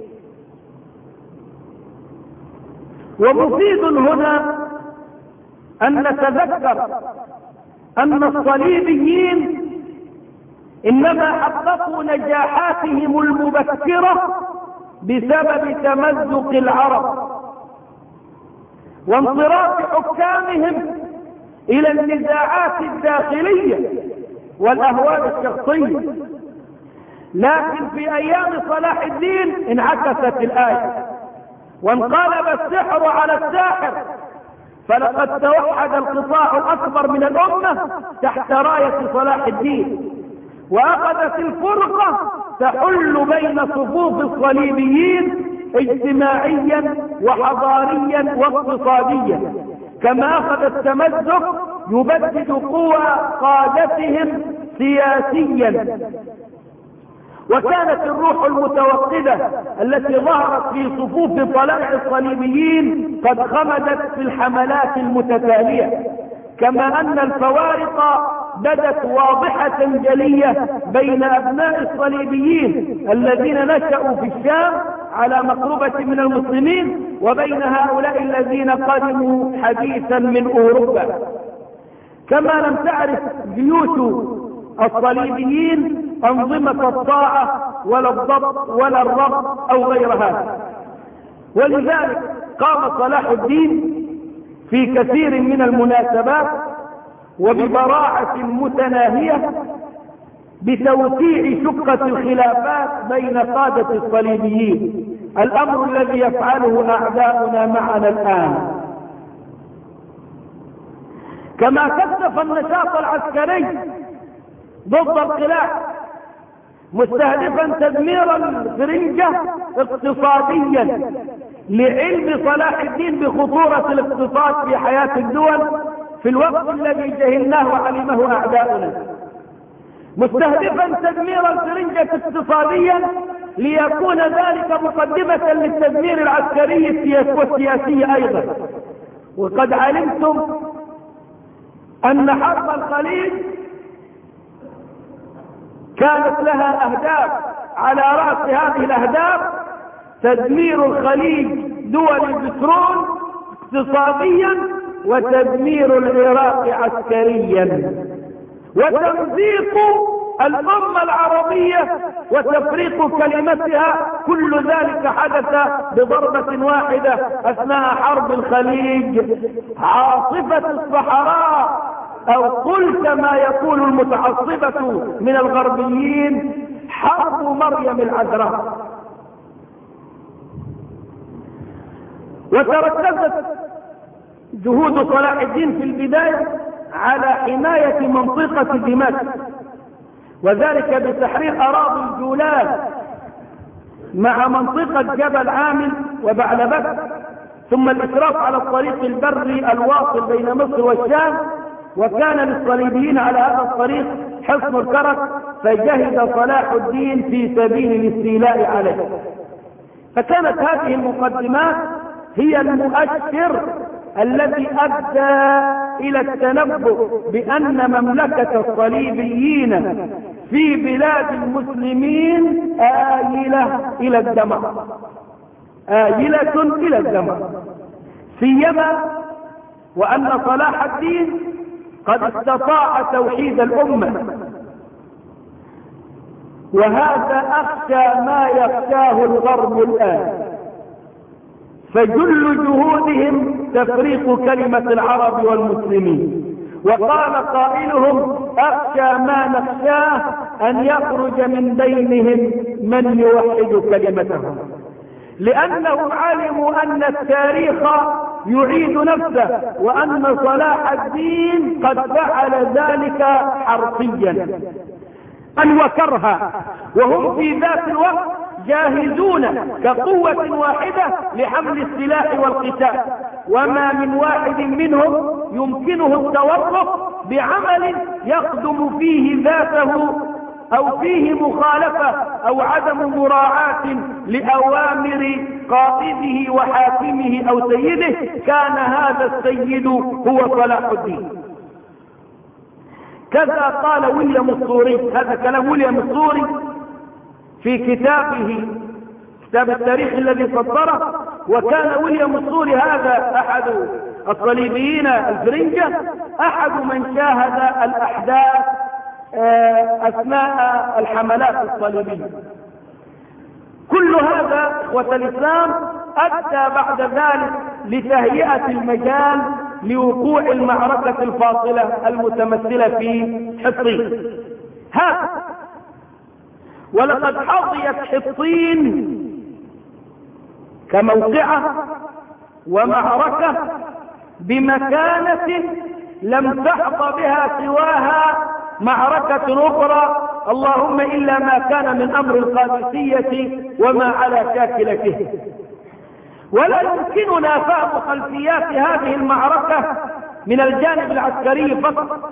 ومفيد هنا أن نتذكر أن الصليبيين إنما حققوا نجاحاتهم المبكرة بسبب تمزق العرب وانصراف حكامهم إلى النزاعات الداخلية والأهواء الشخصية. لكن في أيام صلاح الدين انعكست الآية وانقلب السحر على الساحر، فلقد توحد القطاع الأكبر من الأمة تحت راية صلاح الدين، وأخذت الفرقة تحل بين صفوف الصليبيين اجتماعيا وحضاريا واقتصاديا، كما أخذ التمزق يبدد قوى قادتهم سياسيا. وكانت الروح المتوقدة التي ظهرت في صفوف طلائع الصليبيين قد خمدت في الحملات المتتالية، كما أن الفوارق بدت واضحة جلية بين أبناء الصليبيين الذين نشأوا في الشام على مقربة من المسلمين وبين هؤلاء الذين قدموا حديثا من أوروبا. كما لم تعرف جيوش الصليبيين أنظمة الطاعة ولا الضبط ولا الربط أو غير هذا. ولذلك قام صلاح الدين في كثير من المناسبات وببراعة متناهية بتوسيع شقة الخلافات بين قادة الصليبيين، الأمر الذي يفعله أعداؤنا معنا الآن. كما كثف النشاط العسكري ضد القلاع مستهدفا تدمير الفرنجة اقتصاديا، لعلم صلاح الدين بخطورة الاقتصاد في حياة الدول في الوقت الذي جهلناه وعلمه أعداؤنا، مستهدفا تدمير الفرنجة اقتصاديا ليكون ذلك مقدمة للتدمير العسكري والسياسي أيضا. وقد علمتم أن حرب الخليج كانت لها أهداف، على رأس هذه الأهداف تدمير الخليج دول البترول اقتصاديا، وتدمير العراق عسكريا، وتمزيق الأمة العربية وتفريق كلمتها. كل ذلك حدث بضربة واحدة أثناء حرب الخليج. عاصفة الصحراء، أو قل كما يقول المتعصبة من الغربيين، حرب مريم العذراء. وتركزت جهود صلاح الدين في البداية على حماية منطقة دمشق، وذلك بتحرير أراضي الجولان مع منطقة جبل عامل وبعلبك، ثم الإشراف على الطريق البري الواصل بين مصر والشام. وكان للصليبيين على هذا الطريق حصن الكرك، فجهد صلاح الدين في سبيل الاستيلاء عليه. فكانت هذه المقدمات هي المؤشر الذي أدى إلى التنبؤ بأن مملكة الصليبيين في بلاد المسلمين آيلة إلى الدمار، آيلة إلى الدمار، سيما وأن صلاح الدين قد استطاع توحيد الأمة، وهذا أخشى ما يخشاه الغرب الآن. فجل جهودهم تفريق كلمة العرب والمسلمين. وقال قائلهم: أخشى ما نخشاه أن يخرج من بينهم من يوحد كلمتهم، لأنهم علموا أن التاريخ يعيد نفسه، وأن صلاح الدين قد فعل ذلك حرفيا وكرها، وهم في ذات الوقت جاهزون كقوة واحدة لحمل السلاح والقتال، وما من واحد منهم يمكنه التورط بعمل يخدم فيه ذاته أو فيه مخالفة أو عدم مراعاة لأوامر قائده وحاكمه أو سيده، كان هذا السيد هو صلاح الدين. كذا قال ويليام الصوري، هذا كلام ويليام الصوري في كتابه كتاب التاريخ الذي صدره. وكان ويليام الصوري هذا أحد الصليبيين الفرنجة، أحد من شاهد الأحداث أثناء الحملات الصليبية. كل هذا إخوة الإسلام أدى بعد ذلك لتهيئة المجال لوقوع المعركة الفاصلة المتمثلة في حطين. ولقد حظيت حطين كموقعة ومعركة بمكانة لم تحظى بها سواها معركة أخرى، اللهم إلا ما كان من أمر القادسية وما على شاكلته. ولا يمكننا فهم خلفيات هذه المعركة من الجانب العسكري فقط،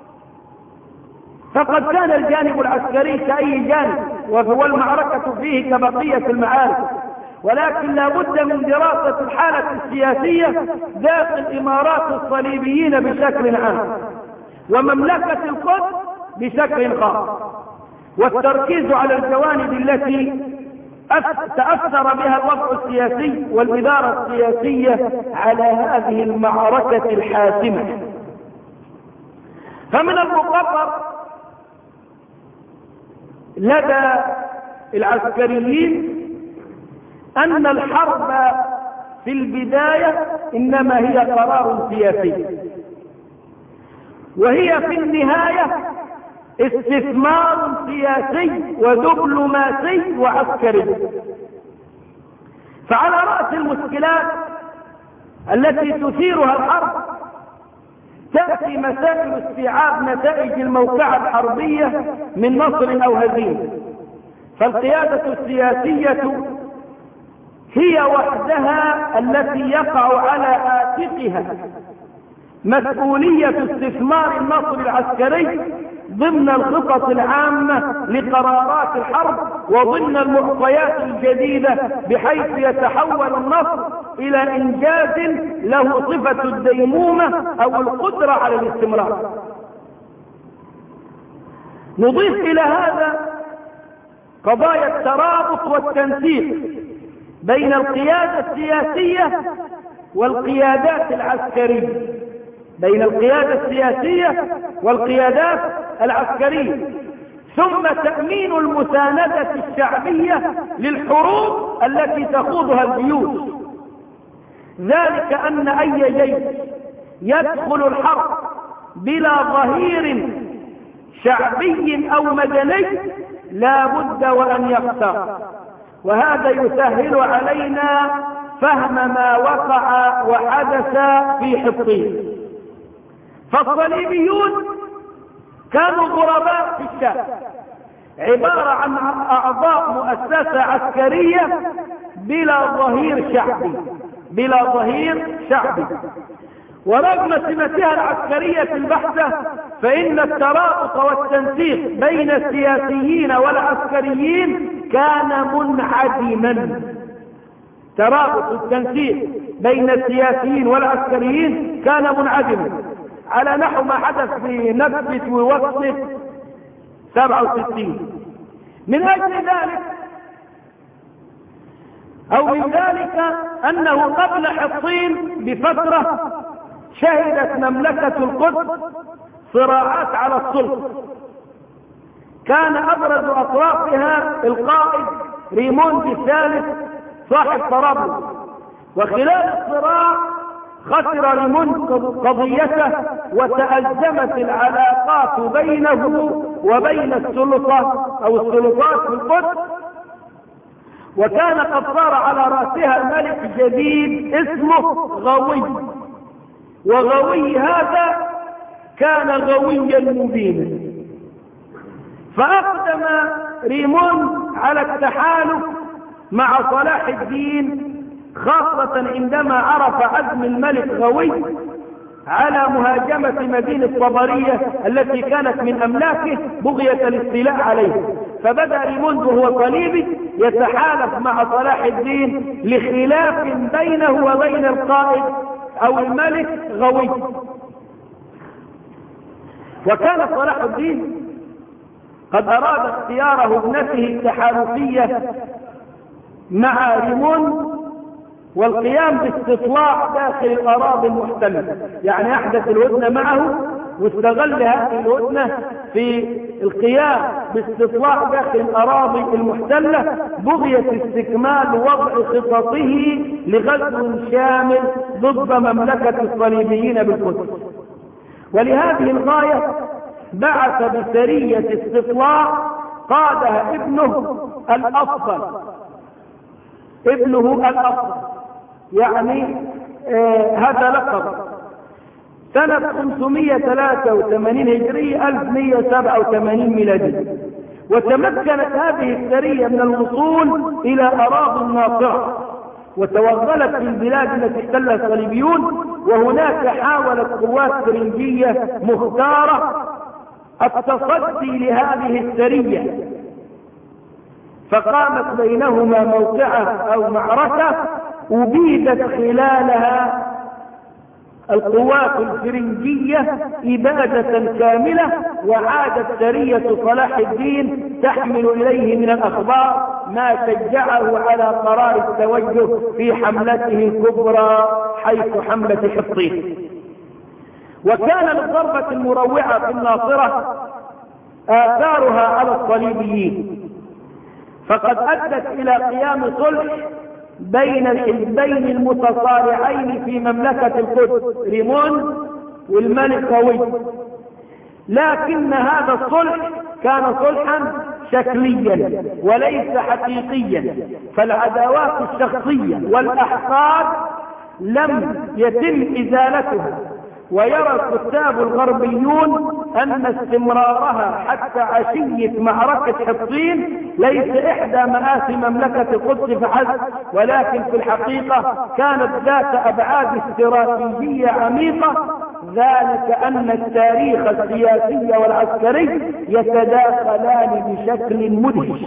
فقد كان الجانب العسكري كأي جانب، وهو المعركة فيه كبقية المعارك، ولكن لا بد من دراسة الحالة السياسية داخل إمارات الصليبيين بشكل عام، ومملكة القدس بشكل خاص، والتركيز على الجوانب التي تأثر بها الوضع السياسي والإدارة السياسية على هذه المعركة الحاسمة. فمن المقرر لدى العسكريين أن الحرب في البداية إنما هي قرار سياسي، وهي في النهاية استثمار سياسي ودبلوماسي وعسكري. فعلى رأس المشكلات التي تثيرها الحرب تأتي مسائل استيعاب نتائج الموقعة الحربية من نصر أو هزيمة. فالقيادة السياسية هي وحدها التي يقع على آتقها مسؤولية استثمار النصر العسكري ضمن الخطط العامة لقرارات الحرب وضمن المعطيات الجديدة، بحيث يتحول النصر إلى إنجاز له صفة الديمومة أو القدرة على الاستمرار. نضيف إلى هذا قضايا الترابط والتنسيق بين القيادة السياسية والقيادات العسكرية، بين القيادة السياسية والقيادات العسكرية، ثم تأمين المساندة الشعبية للحروب التي تخوضها الجيوش. ذلك أن أي جيش يدخل الحرب بلا ظهير شعبي أو مدني لا بد وأن يخسر، وهذا يسهل علينا فهم ما وقع وحدث في حطين. فالصليبيون كانوا غرباء في الشام، عبارة عن أعضاء مؤسسة عسكرية بلا ظهير شعبي، بلا ظهير شعبي. ورغم سمتها العسكرية البحتة فإن الترابط والتنسيق بين السياسيين والعسكريين كان منعدما. ترابط التنسيق بين السياسيين والعسكريين كان منعدما، على نحو ما حدث في نكبة ووقت 67. من أجل ذلك أو من ذلك أنه قبل حطين بفترة شهدت مملكة القدس صراعات على السلطة، كان أبرز أطرافها القائد ريموند الثالث صاحب طرابلس. وخلال الصراع خسر ريموند قضيته وتأزمت العلاقات بينه وبين السلطة أو السلطات في القدس، وكان قد صار على رأسها ملك جديد اسمه غوي، وغوي هذا كان غويا مبينا. فأقدم ريمون على التحالف مع صلاح الدين، خاصة عندما عرف عزم الملك غوي على مهاجمة مدينة طبرية التي كانت من أملاكه بغية الاستيلاء عليه. فبدأ ريموند وهو صليبي يتحالف مع صلاح الدين لخلاف بينه وبين القائد أو الملك غوي. وكان صلاح الدين قد أراد اختياره ابنته التحالفية مع ريموند والقيام باستطلاع داخل الأراضي المحتلة، يعني أحدث الهدنة معه واستغل هذه الهدنة في القيام باستطلاع داخل الأراضي المحتلة بغية استكمال وضع خططه لغزو شامل ضد مملكة الصليبيين بالقدس. ولهذه الغاية بعث بسرية استطلاع قادها ابنه الأفضل، ابنه الأفضل يعني هذا لقب سنة 583 هجرية 1187 ميلادي. وتمكنت هذه السرية من الوصول إلى أراضي الناصرة وتوغلت في البلاد التي احتلها الصليبيون، وهناك حاولت قوات فرنجية مختارة التصدي لهذه السرية، فقامت بينهما موقعة أو معركة أبيدت خلالها القوات الفرنجية إبادة كاملة، وعادت سرية صلاح الدين تحمل إليه من الأخبار ما شجعه على قرار التوجه في حملته الكبرى حيث حملة حطين. وكان للضربة المروعة في الناصرة آثارها على الصليبيين، فقد أدت إلى قيام صلح بين الحزبين المتصارعين في مملكة القدس، ريمون والملك قوي، لكن هذا الصلح كان صلحا شكليا وليس حقيقيا، فالعداوات الشخصية والأحقاد لم يتم إزالتها. ويرى الكتاب الغربيون أن استمرارها حتى عشية معركة حطين ليس إحدى مآسي مملكة القدس فحسب، ولكن في الحقيقة كانت ذات أبعاد استراتيجية عميقة، ذلك أن التاريخ السياسي والعسكري يتداخلان بشكل مدهش.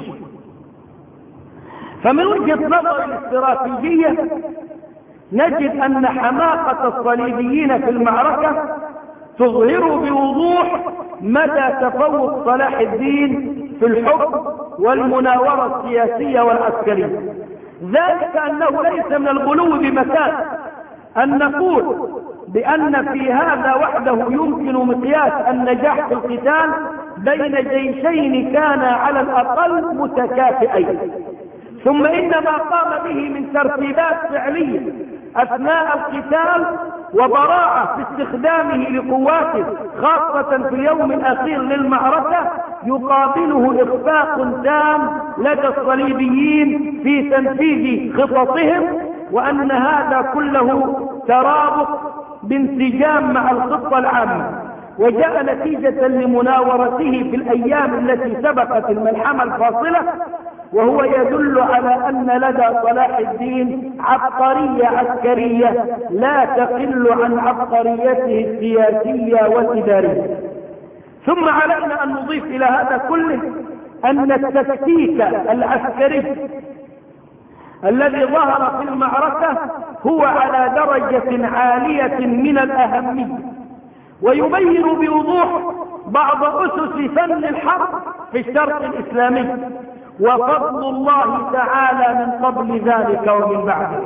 فمن وجهة نظر الاستراتيجية نجد أن حماقة الصليبيين في المعركة تظهر بوضوح مدى تفوق صلاح الدين في الحكم والمناورة السياسية والعسكرية، ذلك أنه ليس من الغلو بمكان أن نقول بأن في هذا وحده يمكن مقياس النجاح في القتال بين جيشين كانا على الأقل متكافئين، ثم إن ما قام به من ترتيبات فعلية أثناء القتال وبراعة في استخدامه لقواته خاصة في اليوم الأخير للمعركة يقابله إخفاق تام لدى الصليبيين في تنفيذ خططهم، وأن هذا كله ترابط بانسجام مع الخطة العامة، وجاء نتيجة لمناورته في الأيام التي سبقت الملحمة الفاصلة، وهو يدل على أن لدى صلاح الدين عبقرية عسكرية لا تقل عن عبقريته السياسية والإدارية. ثم علينا أن نضيف إلى هذا كله أن التكتيك العسكري الذي ظهر في المعركة هو على درجة عالية من الأهمية، ويبين بوضوح بعض أسس فن الحرب في الشرق الإسلامي وفضل الله تعالى من قبل ذلك ومن بعده.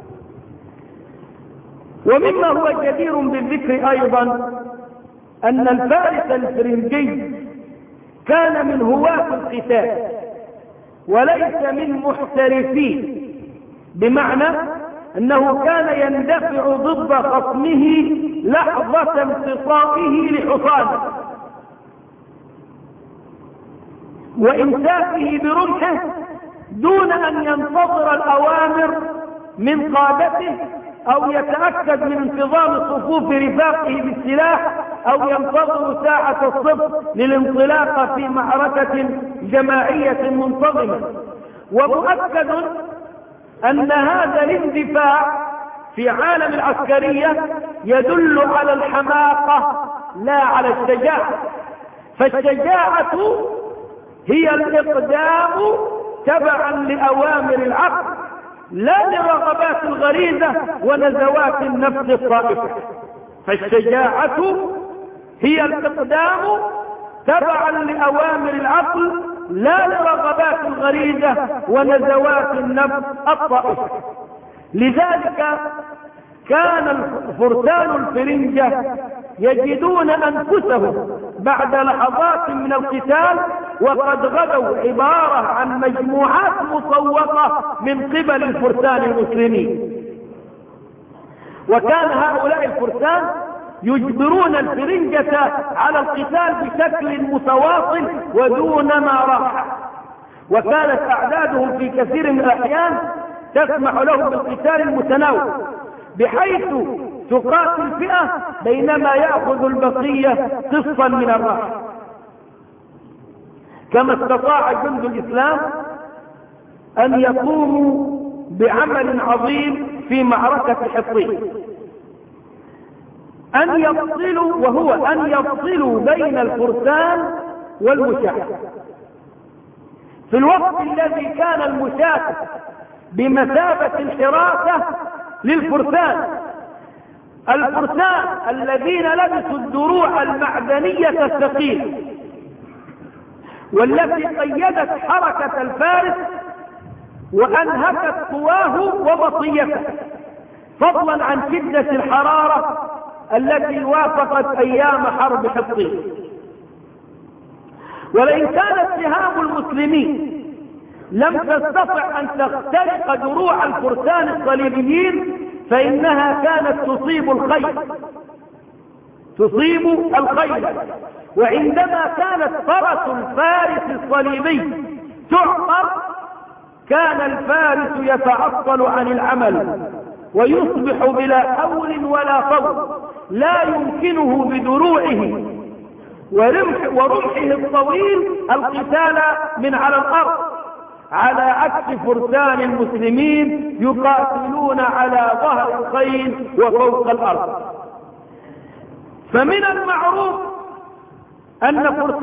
ومما هو جدير بالذكر أيضا أن الفارس الفرنجي كان من هواة القتال وليس من محترفين، بمعنى أنه كان يندفع ضد خصمه لحظة انتصائه لحصانه وإمساكه برمحه دون أن ينتظر الأوامر من قادته أو يتأكد من انتظام صفوف رفاقه بالسلاح أو ينتظر ساعة الصبح للانطلاق في معركة جماعية منتظمة. ومؤكد أن هذا الاندفاع في عالم العسكرية يدل على الحماقة لا على الشجاعة، فالشجاعة هي الإقدام تبعا لأوامر العقل لا لرغبات الغريزة ونزوات النفس الطائفة. فالشجاعة هي الإقدام تبعا لأوامر العقل لا لرغبات الغريزة ونزوات النفس الطائفة. لذلك كان الفرسان الفرنجة يجدون أنفسهم بعد لحظات من القتال وقد غدوا عبارة عن مجموعات مصوقة من قبل الفرسان المسلمين، وكان هؤلاء الفرسان يجبرون الفرنجة على القتال بشكل متواصل ودون ما راحة، وكانت أعدادهم في كثير من الأحيان تسمح لهم بالقتال المتناوب، بحيث تقاتل فئة بينما يأخذ البقية قسطا من الراحة، كما استطاع جند الإسلام أن يقوموا بعمل عظيم في معركة حطين، أن يفصلوا، وهو أن يفصلوا بين الفرسان والمشاة في الوقت الذي كان المشاة بمثابة الحراسة للفرسان. الفرسان الذين لبسوا الدروع المعدنية الثقيلة والتي قيدت حركة الفارس وأنهكت قواه وبطيته، فضلا عن شدة الحرارة التي وافقت أيام حرب حطين. ولئن كانت سهام المسلمين لم تستطع أن تخترق دروع الفرسان الصليبيين فإنها كانت تصيب الخيل. وعندما كانت فرس الفارس الصليبي تعقر كان الفارس يتعطل عن العمل ويصبح بلا حول ولا قوة، لا يمكنه بدروعه ورمحه الطويل القتال من على الأرض، على عكس فرسان المسلمين يقاتلون على ظهر الخيل وفوق الأرض. فمن المعروف أن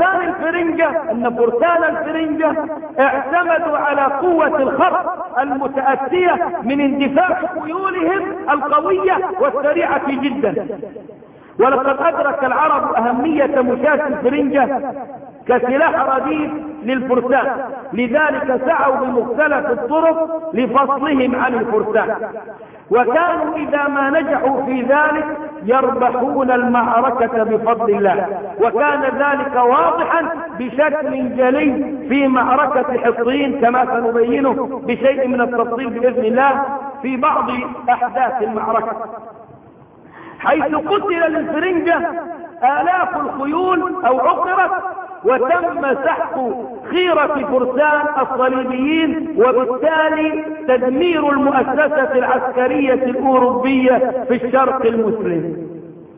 فرسان الفرنجة اعتمدوا على قوة الخط المتأتية من اندفاع خيولهم القوية والسريعة جدا. ولقد أدرك العرب أهمية مشاة الفرنجة كسلاح رديف للفرسان، لذلك سعوا بمختلف الطرق لفصلهم عن الفرسان، وكانوا إذا ما نجحوا في ذلك يربحون المعركة بفضل الله. وكان ذلك واضحا بشكل جلي في معركة حطين كما سنبينه بشيء من التفصيل بإذن الله في بعض أحداث المعركة، حيث قتل للفرنجة آلاف الخيول أو عقرت، وتم سحق خيرة فرسان الصليبيين وبالتالي تدمير المؤسسة العسكرية الأوروبية في الشرق المسلم.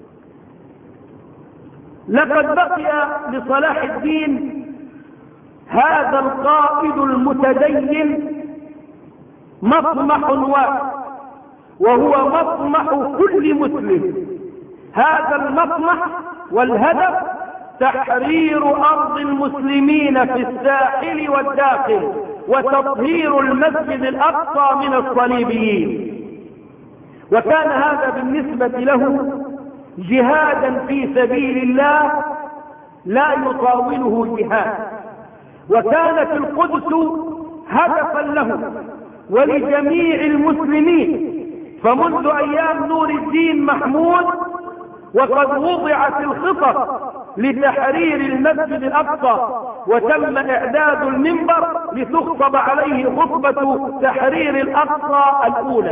لقد بقي لصلاح الدين هذا القائد المتدين مطمح واحد، وهو مطمح كل مسلم. هذا المطمح والهدف تحرير أرض المسلمين في الساحل والداخل وتطهير المسجد الأقصى من الصليبيين. وكان هذا بالنسبة له جهادا في سبيل الله لا يطاوله جهاد، وكانت القدس هدفا له ولجميع المسلمين. فمنذ أيام نور الدين محمود وقد وضعت الخطط لتحرير المسجد الأقصى، وتم إعداد المنبر لتخطب عليه خطبة تحرير الأقصى الأولى.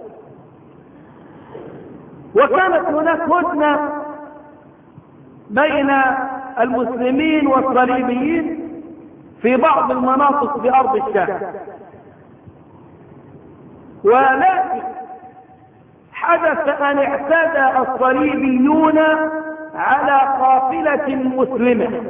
وكانت هناك هدنة بين المسلمين والصليبيين في بعض المناطق بأرض الشام، ولكن حدث أن اعتدى الصليبيون على قافلة مسلمة.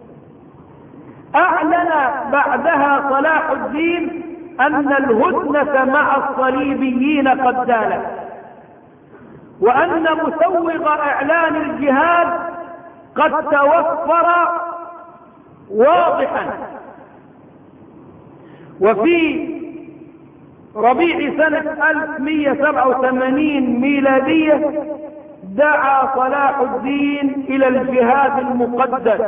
أعلن بعدها صلاح الدين أن الهدنة مع الصليبيين قد زالت، وأن مسوغ إعلان الجهاد قد توفر واضحا. وفي ربيع سنة 1187 ميلادية دعا صلاح الدين إلى الجهاد المقدس،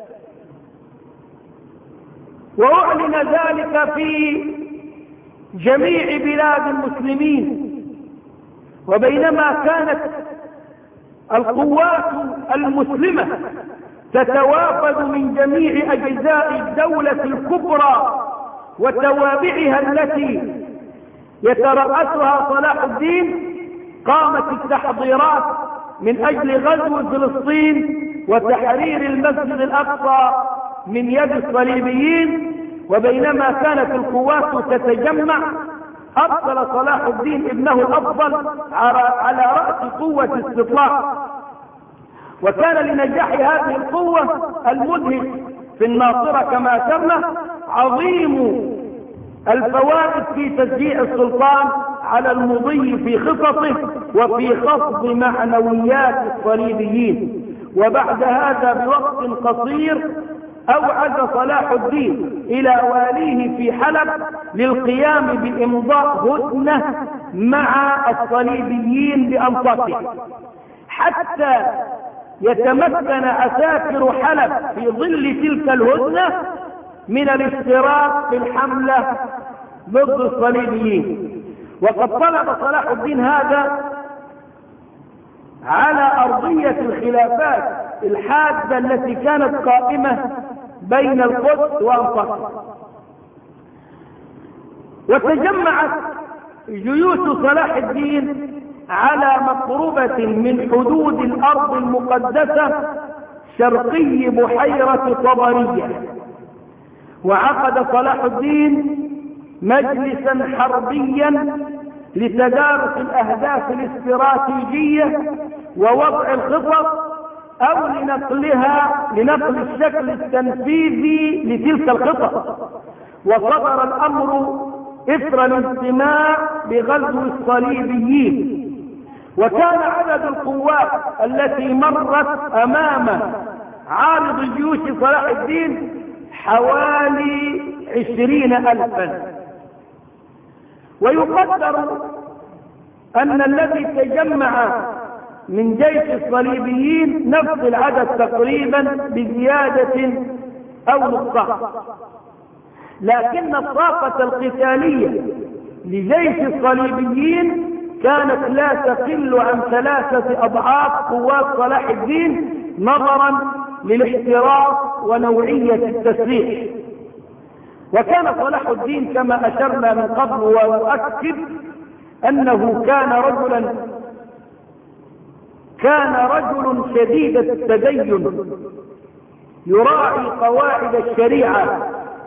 وأعلن ذلك في جميع بلاد المسلمين. وبينما كانت القوات المسلمة تتوافد من جميع أجزاء الدولة الكبرى وتوابعها التي يترأسها صلاح الدين، قامت التحضيرات من أجل غزو فلسطين وتحرير المسجد الأقصى من يد الصليبيين. وبينما كانت القوات تتجمع أرسل صلاح الدين ابنه الأفضل على رأس قوة استطلاع. وكان لنجاح هذه القوة المدهش في الناصرة كما أشرنا عظيم الفوائد في تشجيع السلطان على المضي في خططه وفي خفض معنويات الصليبيين. وبعد هذا بوقت قصير أوعد صلاح الدين إلى واليه في حلب للقيام بإمضاء هدنة مع الصليبيين بأنطاكيا، حتى يتمكن عساكر حلب في ظل تلك الهدنة من الاشتراك في الحملة ضد الصليبيين. وقد طلب صلاح الدين هذا على أرضية الخلافات الحادة التي كانت قائمة بين القدس وأنطاكيا. وتجمعت جيوش صلاح الدين على مقربة من حدود الأرض المقدسة شرقي بحيرة طبرية. وعقد صلاح الدين مجلسا حربيا لتدارس الأهداف الاستراتيجية ووضع الخطط أو لنقل الشكل التنفيذي لتلك الخطط. وصدر الأمر إثر الاجتماع بغزو الصليبيين. وكان عدد القوات التي مرت أمام عارض جيوش صلاح الدين حوالي 20,000. ويقدر أن الذي تجمع من جيش الصليبيين نفس العدد تقريبا بزيادة أو نقصان، لكن الطاقة القتالية لجيش الصليبيين كانت لا تقل عن 3 أضعاف قوات صلاح الدين نظرا للاحتراف ونوعية التسليح. وكان صلاح الدين كما أشرنا من قبل وأؤكد أنه كان رجل شديد التدين يراعي قواعد الشريعة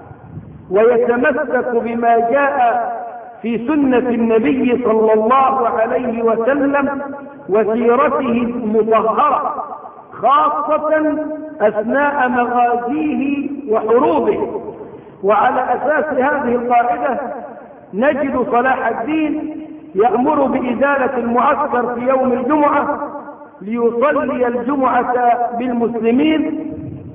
ويتمسك بما جاء في سنة النبي صلى الله عليه وسلم وسيرته المطهرة، خاصة أثناء مغازيه وحروبه. وعلى أساس هذه القاعدة نجد صلاح الدين يأمر بإزالة المعسكر في يوم الجمعة ليصلي الجمعة بالمسلمين.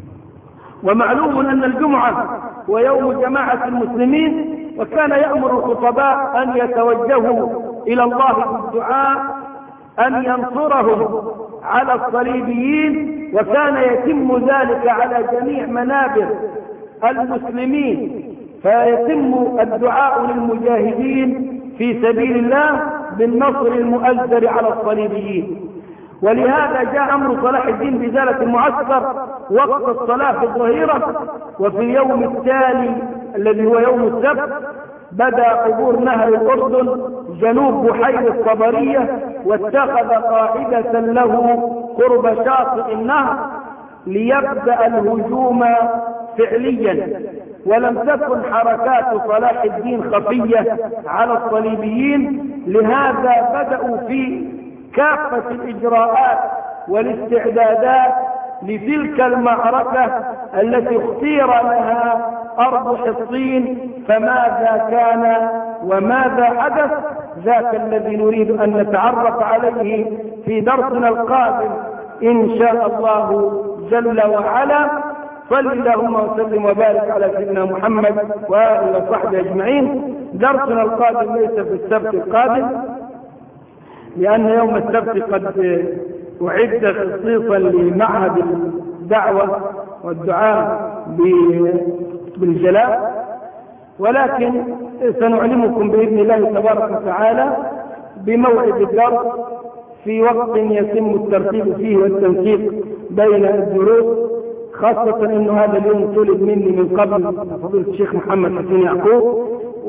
ومعلوم أن الجمعة هو يوم جماعة المسلمين، وكان يأمر الخطباء أن يتوجهوا إلى الله بالدعاء أن ينصرهم على الصليبيين. وكان يتم ذلك على جميع منابر المسلمين، فيتم الدعاء للمجاهدين في سبيل الله بالنصر المؤزر على الصليبيين. ولهذا جاء أمر صلاح الدين بإزالة المعسكر وقت الصلاة في الظهيرة. وفي اليوم التالي الذي هو يوم السبت بدأ عبور نهر الأردن جنوب بحيرة طبرية، واتخذ قاعدة له قرب شاطئ النهر ليبدأ الهجوم فعليا. ولم تكن حركات صلاح الدين خفية على الصليبيين، لهذا بدأوا في كافة الإجراءات والاستعدادات لتلك المعركة التي اختير لها أرض حصين. فماذا كان وماذا حدث؟ ذاك الذي نريد أن نتعرف عليه في درسنا القادم إن شاء الله جل وعلا. صل اللهم وسلم وبارك على سيدنا محمد وآله وصحبه أجمعين. درسنا القادم ليس في السبت القادم، لأن يوم السبت قد أعد خصيصا لمعهد الدعوة والدعاء بالجلاء، ولكن سنعلمكم بإذن الله تبارك وتعالى بموعد الدرس في وقت يتم الترتيب فيه والتنسيق بين الدروس، خاصة أن هذا اليوم طلب مني من قبل فضيلة الشيخ محمد حسين يعقوب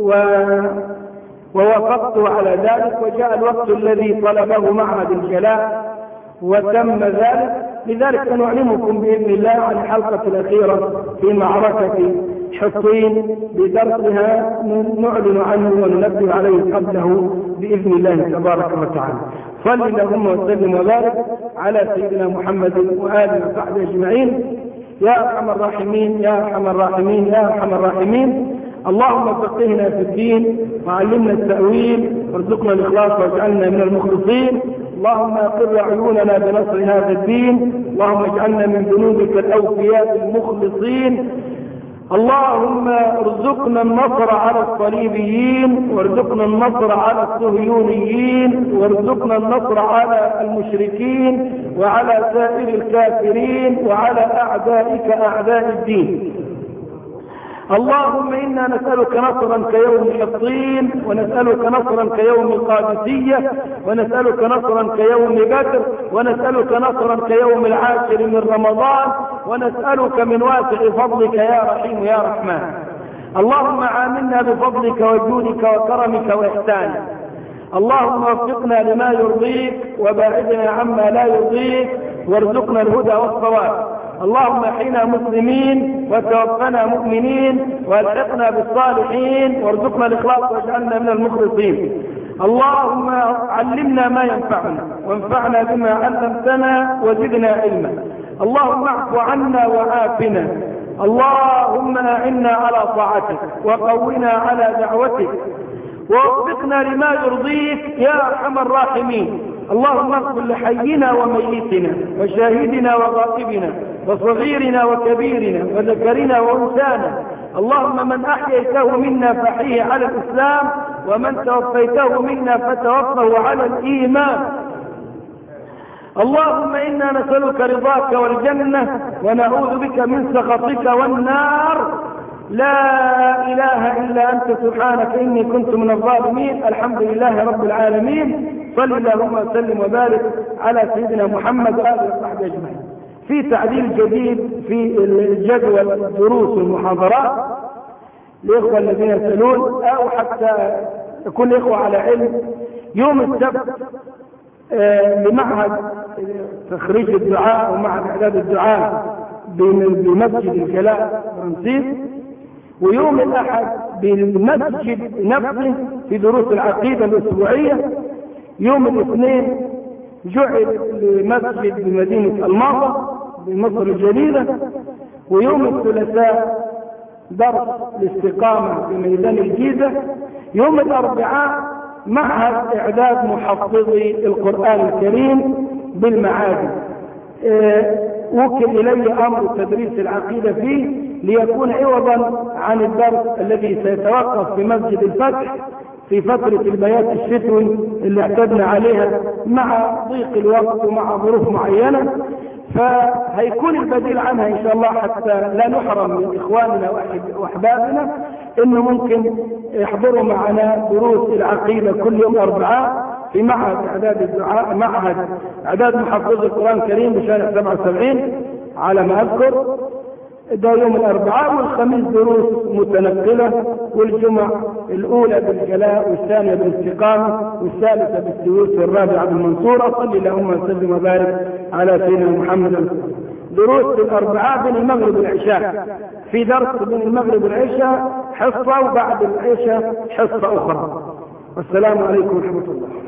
ووافقته على ذلك، وجاء الوقت الذي طلبه معهد الجلاء وتم ذلك. لذلك سنعلمكم بإذن الله عن الحلقة الأخيرة في معركة حصين بدرسها نعلن عنه وننبه عليه قبله بإذن الله تبارك وتعالى. صل اللهم وسلم وبارك على سيدنا محمد وآله وصحبه أجمعين. يا أرحم الراحمين يا أرحم الراحمين يا أرحم الراحمين. اللهم فقهنا في الدين وعلمنا التأويل وارزقنا الإخلاص واجعلنا من المخلصين. اللهم أقر عيوننا بنصر هذا الدين. اللهم اجعلنا من جنودك الأوفياء المخلصين. اللهم ارزقنا النصر على الصليبيين، وارزقنا النصر على الصهيونيين، وارزقنا النصر على المشركين وعلى سائر الكافرين وعلى أعدائك أعداء الدين. اللهم إنا نسألك نصرا كيوم حطين، ونسألك نصرا كيوم القادسية، ونسألك نصرا كيوم بدر، ونسألك نصرا كيوم العاشر من رمضان، ونسألك من واسع فضلك يا رحيم يا رحمن. اللهم عاملنا بفضلك وجودك وكرمك وإحسانك. اللهم وفقنا لما يرضيك وباعدنا عما لا يرضيك، وارزقنا الهدى والصواب. اللهم احينا مسلمين وتوفنا مؤمنين والحقنا بالصالحين، وارزقنا الاخلاص واجعلنا من المخلصين. اللهم علمنا ما ينفعنا وانفعنا بما علمتنا وزدنا علما. اللهم اعف عنا وعافنا. اللهم اعنا على طاعتك وقونا على دعوتك، ووفقنا لما يرضيك يا ارحم الراحمين. اللهم اغفر لحينا وميتنا وشاهدنا وغائبنا وصغيرنا وكبيرنا وذكرنا وانثانا. اللهم من احييته منا فاحيه على الاسلام، ومن توفيته منا فتوفه على الايمان. اللهم انا نسألك رضاك والجنة، ونعوذ بك من سخطك والنار. لا اله الا انت سبحانك اني كنت من الظالمين. الحمد لله رب العالمين. صل اللهم وسلم وبارك على سيدنا محمد وآله وصحبه اجمعين. في تعديل جديد في الجدول الدروس والمحاضرات للاخوه الذين يسالون، او حتى يكون الاخوه على علم. يوم السبت لمعهد تخريج الدعاء ومعهد اعداد الدعاء بمسجد الجلاء رمسيس، ويوم الأحد بالمسجد نفسه في دروس العقيدة الأسبوعية. يوم الاثنين جعل لمسجد بمدينة الماطة بمصر الجديدة. ويوم الثلاثاء درس الاستقامة في ميدان الجيزة. يوم الأربعاء معهد إعداد محفظي القرآن الكريم بالمعادي. وكل إلي أمر تدريس العقيدة فيه ليكون عوضا عن الدرس الذي سيتوقف في مسجد الفتح في فترة البيات الشتوي اللي اعتدنا عليها مع ضيق الوقت ومع ظروف معينة. فهيكون البديل عنها إن شاء الله حتى لا نحرم من إخواننا وأحبابنا إنه ممكن يحضروا معنا دروس العقيدة كل يوم أربعاء في معهد إعداد الدعاء، معهد إعداد محفظ القرآن الكريم بشارع 77 على ما أذكر. ده يوم الأربعاء، والخميس دروس متنقلة، والجمع الأولى بالجلاء والثانية بالاستقامة والثالثة بالسيوس والرابعة بالمنصورة. صلي اللهم وسلم وبارك على سيدنا محمد. دروس الأربعاء بين المغرب والعشاء، في درس بين المغرب والعشاء حصة، وبعد العشاء حصة أخرى. والسلام عليكم ورحمة الله.